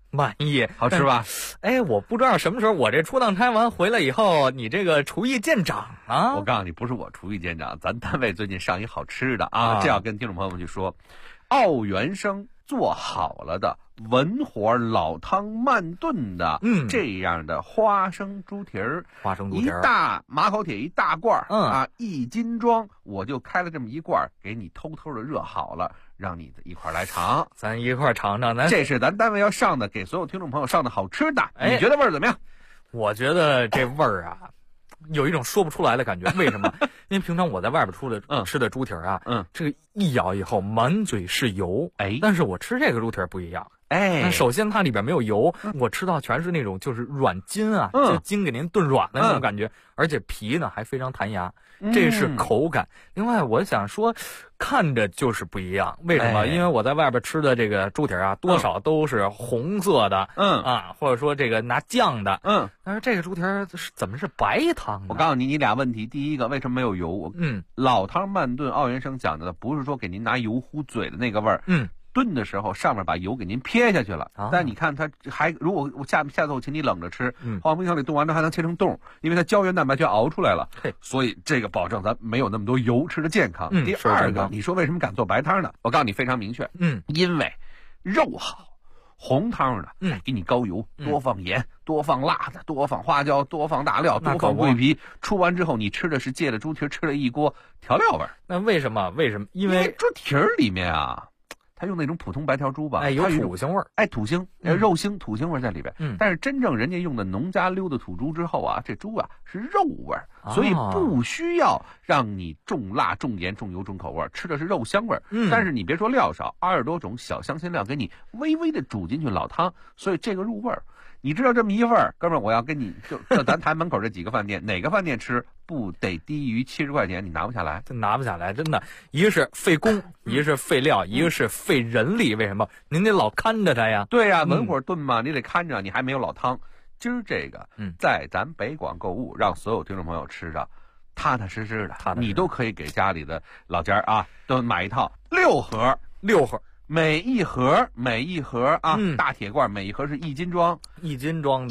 满意， 好吃吧？ 哎，我不知道什么时候我这出趟差完回来以后，你这个厨艺见长啊！ 我告诉你，不是我厨艺见长，咱单位最近上一好吃的啊，这要跟听众朋友们去说，奥元生做好了的文火老汤慢炖的，这样的花生猪蹄儿，一大马口铁一大罐，1斤装，我就开了这么一罐，给你偷偷的热好了，让你一块来尝， 咱一块尝尝。 这是咱单位要上的，给所有听众朋友上的好吃的，你觉得味儿怎么样？ 我觉得这味儿啊，有一种说不出来的感觉。为什么？因为平常我在外边吃的猪蹄儿啊，这个一咬以后满嘴是油，但是我吃这个猪蹄儿不一样。首先它里边没有油，我吃到全是那种就是软筋啊，就筋给您炖软的那种感觉，而且皮呢还非常弹牙，这是口感。另外我想说，看着就是不一样，为什么？因为我在外边吃的这个猪蹄儿啊，多少都是红色的，或者说这个拿酱的，但是这个猪蹄儿怎么是白汤呢？ 我告诉你，你俩问题，第一个为什么没有油？老汤慢炖，奥元生讲的不是说给您拿油糊嘴的那个味儿，炖的时候上面把油给您撇下去了，但你看它还，如果我下次我请你冷着吃，放冰箱里冻完之后还能切成冻，因为它胶原蛋白全熬出来了，所以这个保证咱没有那么多油，吃的健康。第二个，你说为什么敢做白汤呢？我告诉你非常明确，因为肉好。红汤的，给你高油，多放盐，多放辣的，多放花椒，多放大料，多放桂皮。出完之后，你吃的是借着猪蹄吃了一锅调料味儿。 那为什么？因为猪蹄儿里面啊，它用那种普通白条猪吧， 有土腥味儿， 土腥，肉腥、土腥味在里边。但是真正人家用的农家溜的土猪之后啊，这猪啊是肉味儿，所以不需要让你重辣、重盐、重油、重口味，吃的是肉香味儿。但是你别说料少，20多种小香辛料给你微微的煮进去老汤，所以这个入味儿。你知道这么一份儿，哥们儿，我要跟你就咱台门口这几个饭店，哪个饭店吃不得低于70块钱？你拿不下来， 拿不下来，真的。一个是费工，一个是费料，一个是费人力。为什么？您得老看着它呀。 对呀，文火炖嘛，你得看着，你还没有老汤。今儿这个，在咱北广购物，让所有听众朋友吃着踏踏实实的，你都可以给家里的老家啊，都买一套6盒。每一盒啊，大铁罐，每一盒是1斤装 ，1斤装的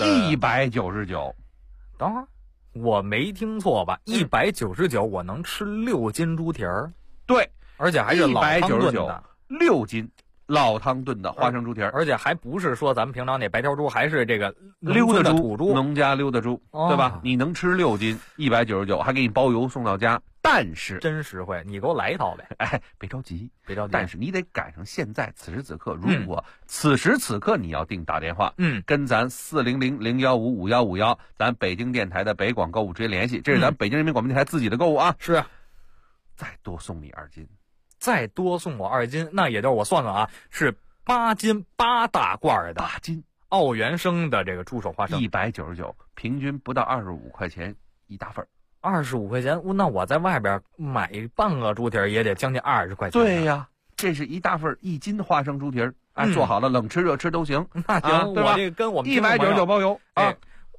199。 等会儿，我没听错吧？199，我能吃6斤猪蹄儿？ 对， 而且还是老汤炖的 ，6斤老汤炖的花生猪蹄儿， 而且还不是说咱们平常那白条猪，还是这个溜的土猪， 农家溜的猪，对吧？你能吃6斤，199，还给你包邮送到家。但是真实惠，你给我来一套呗！ 别着急。但是你得赶上现在此时此刻，如果此时此刻你要定打电话，跟咱400-015-5151，咱北京电台的北广购物直接联系，这是咱北京人民广播电台自己的购物啊。 是， 再多送你2斤， 再多送我2斤，那也就是我算算啊，是8斤8大罐的 8斤奥元生的这个猪手花生 ，199，平均不到25块钱一大份。 25块钱，那我在外边买半个猪蹄儿也得将近20块钱。 对呀，这是一大份1斤花生猪蹄儿，做好了冷吃热吃都行。 那行， 对吧？ 我这个跟我们 199包邮啊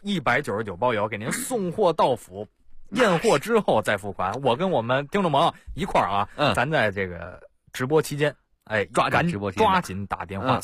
，199包邮，给您送货到府，验货之后再付款。我跟我们听众朋友一块儿啊，咱在这个直播期间，抓紧打电话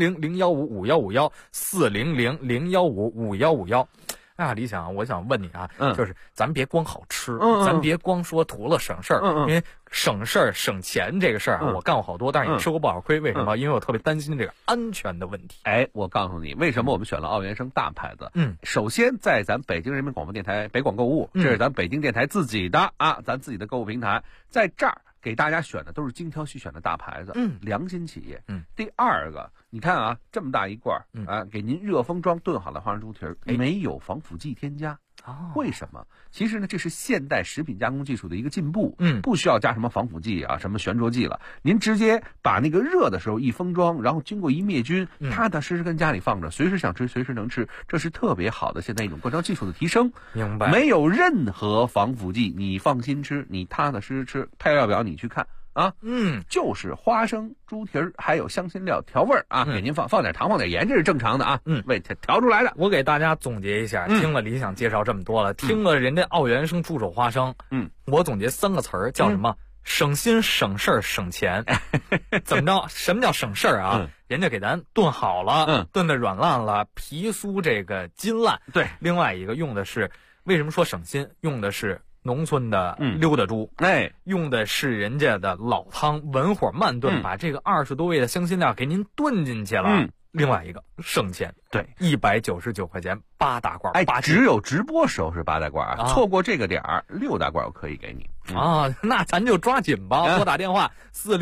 400-015-5151，400-015-5151。李想，我想问你啊，就是咱别光好吃，咱别光说图了省事儿，因为省事儿省钱这个事儿我干过好多，但是也吃过不少亏。为什么？因为我特别担心这个安全的问题。 我告诉你，为什么我们选了奥元生大牌子？首先在咱北京人民广播电台北广购物，这是咱北京电台自己的咱自己的购物平台，在这儿给大家选的都是精挑细选的大牌子，良心企业。第二个，你看啊，这么大一罐给您热封装炖好的花生猪蹄儿，没有防腐剂添加。为什么？其实呢，这是现代食品加工技术的一个进步，不需要加什么防腐剂啊，什么悬浊剂了。您直接把那个热的时候一封装，然后经过一灭菌，踏踏实实跟家里放着，随时想吃随时能吃，这是特别好的现在一种灌装技术的提升。 明白？ 没有任何防腐剂，你放心吃，你踏踏实实吃。配料表你去看。就是花生猪蹄儿，还有香辛料调味儿啊，给您放点糖，放点盐，这是正常的啊。为调出来的。 我给大家总结一下，听了李想介绍这么多了，听了人家奥元生猪手花生，我总结3个词儿，叫什么？省心、省事儿、省钱。怎么着？什么叫省事儿啊？ 人家给咱炖好了，炖的软烂了，皮酥这个筋烂。 对， 另外一个用的是，为什么说省心？用的是农村的溜达猪，用的是人家的老汤，文火慢炖，把这个20多味的香辛料给您炖进去了。另外一个省钱， 对 ，199块钱8大罐， 只有直播时候是8大罐啊，错过这个点儿6大罐我可以给你啊，那咱就抓紧吧，拨打电话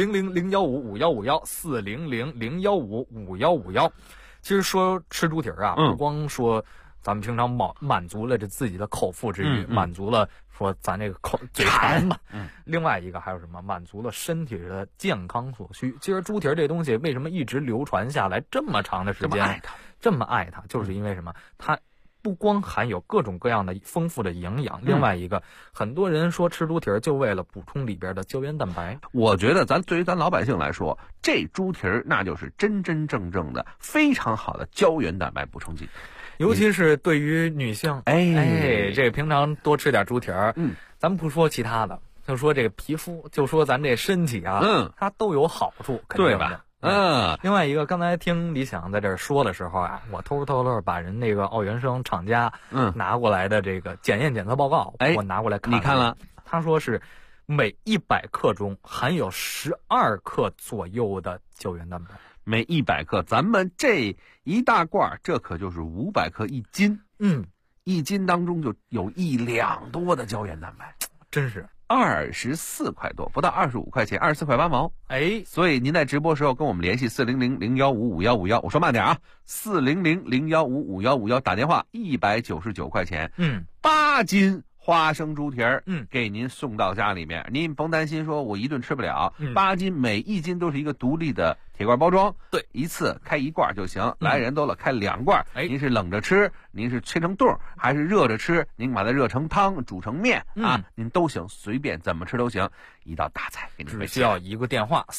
400-015-5151，400-015-5151。其实说吃猪蹄儿啊，不光说咱们平常满足了这自己的口腹之欲，满足了说咱这个嘴馋吧，另外一个还有什么？满足了身体的健康所需。其实猪蹄儿这东西为什么一直流传下来这么长的时间，这么爱它，就是因为什么？它不光含有各种各样的丰富的营养，另外一个，很多人说吃猪蹄儿就为了补充里边的胶原蛋白。 我觉得对于咱老百姓来说，这猪蹄儿那就是真真正正的非常好的胶原蛋白补充剂。 尤其是对于女性，这个平常多吃点猪蹄儿，咱们不说其他的，就说这个皮肤，就说咱这身体啊，它都有好处， 对吧？ 另外一个，刚才听李想在这说的时候啊，我偷把人那个奥元生厂家拿过来的这个检验检测报告，我拿过来看， 你看了？ 他说是每100克中含有12克左右的胶原蛋白。 每100克，咱们这一大罐，这可就是500克1斤。1斤当中就有1两多的胶原蛋白， 真是 24块多，不到25块钱，24块8毛。所以您在直播时候跟我们联系400-015-5151，我说慢点啊，400-015-5151打电话，199块钱，8斤花生猪蹄儿，给您送到家里面，您甭担心说我一顿吃不了，8斤，每1斤都是一个独立的铁罐包装， 对， 一次开1罐就行，来人多了开2罐，您是冷着吃，您是切成冻，还是热着吃，您把它热成汤，煮成面啊，您都行，随便怎么吃都行，一道大菜给您。 只需要一个电话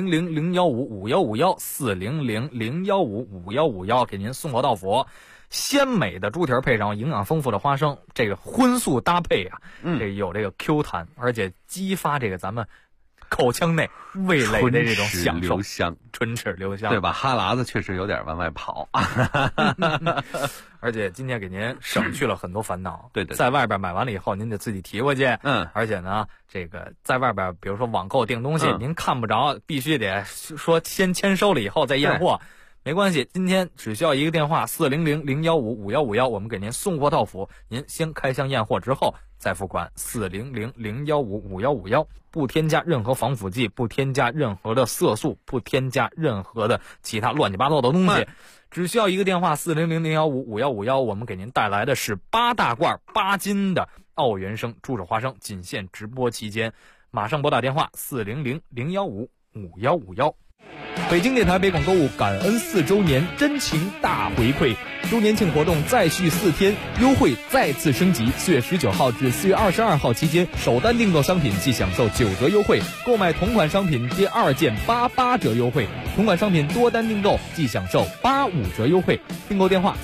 400-015-5151，400-015-5151，给您送货到府。鲜美的猪蹄儿配上营养丰富的花生，这个荤素搭配啊，这有这个 Q 弹，而且激发这个咱们口腔内味蕾的这种享受，唇齿留香， 对吧？哈喇子确实有点往外跑， 而且今天给您省去了很多烦恼。 对， 在外边买完了以后，您得自己提回去。而且呢，这个在外边，比如说网购订东西，您看不着，必须得说先签收了以后再验货。没关系，今天只需要一个电话400-015-5151，我们给您送货到府。您先开箱验货之后再付款，400-015-5151，不添加任何防腐剂，不添加任何的色素，不添加任何的其他乱七八糟的东西。只需要一个电话400-015-5151，我们给您带来的是8大罐8斤的奥元生猪手花生，仅限直播期间，马上拨打电话400-015-5151。北京电台北广购物感恩4周年真情大回馈，周年庆活动再续4天，优惠再次升级。4月19号至4月22号期间，首单订购商品即享受9折优惠，购买同款商品第2件88折优惠，同款商品多单订购即享受85折优惠。订购电话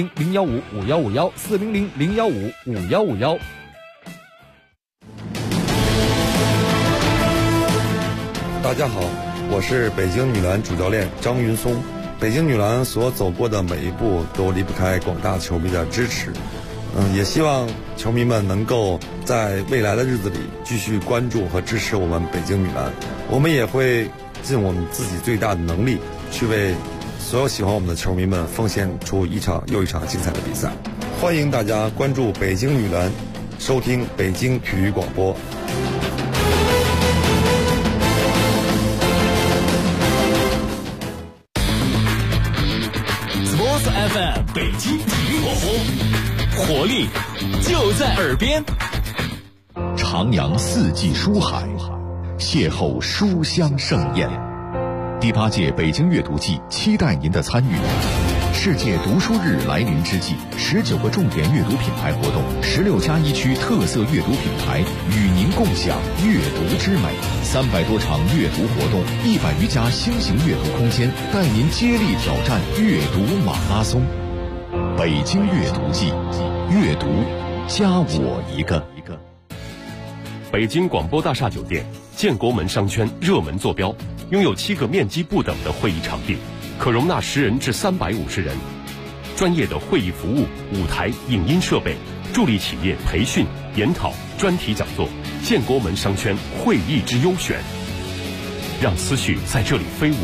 400-015-5151，400-015-5151。 大家好，我是北京女篮主教练张云松。北京女篮所走过的每一步都离不开广大球迷的支持。也希望球迷们能够在未来的日子里继续关注和支持我们北京女篮。我们也会尽我们自己最大的能力，去为所有喜欢我们的球迷们奉献出一场又一场精彩的比赛。欢迎大家关注北京女篮，收听北京体育广播。 FM 北京体育广播，活力就在耳边。 徜徉四季书海，邂逅书香盛宴。第8届北京阅读季期待您的参与。世界读书日来临之际，19个重点阅读品牌活动，16家1区特色阅读品牌与您共享阅读之美。300多场阅读活动，100余家新型阅读空间，带您接力挑战阅读马拉松。北京阅读季，阅读加我一个。 北京广播大厦酒店，建国门商圈热门坐标，拥有7个面积不等的会议场地。 可容纳10人至350人。专业的会议服务、舞台、影音设备，助力企业培训、研讨、专题讲座，建国门商圈会议之优选，让思绪在这里飞舞。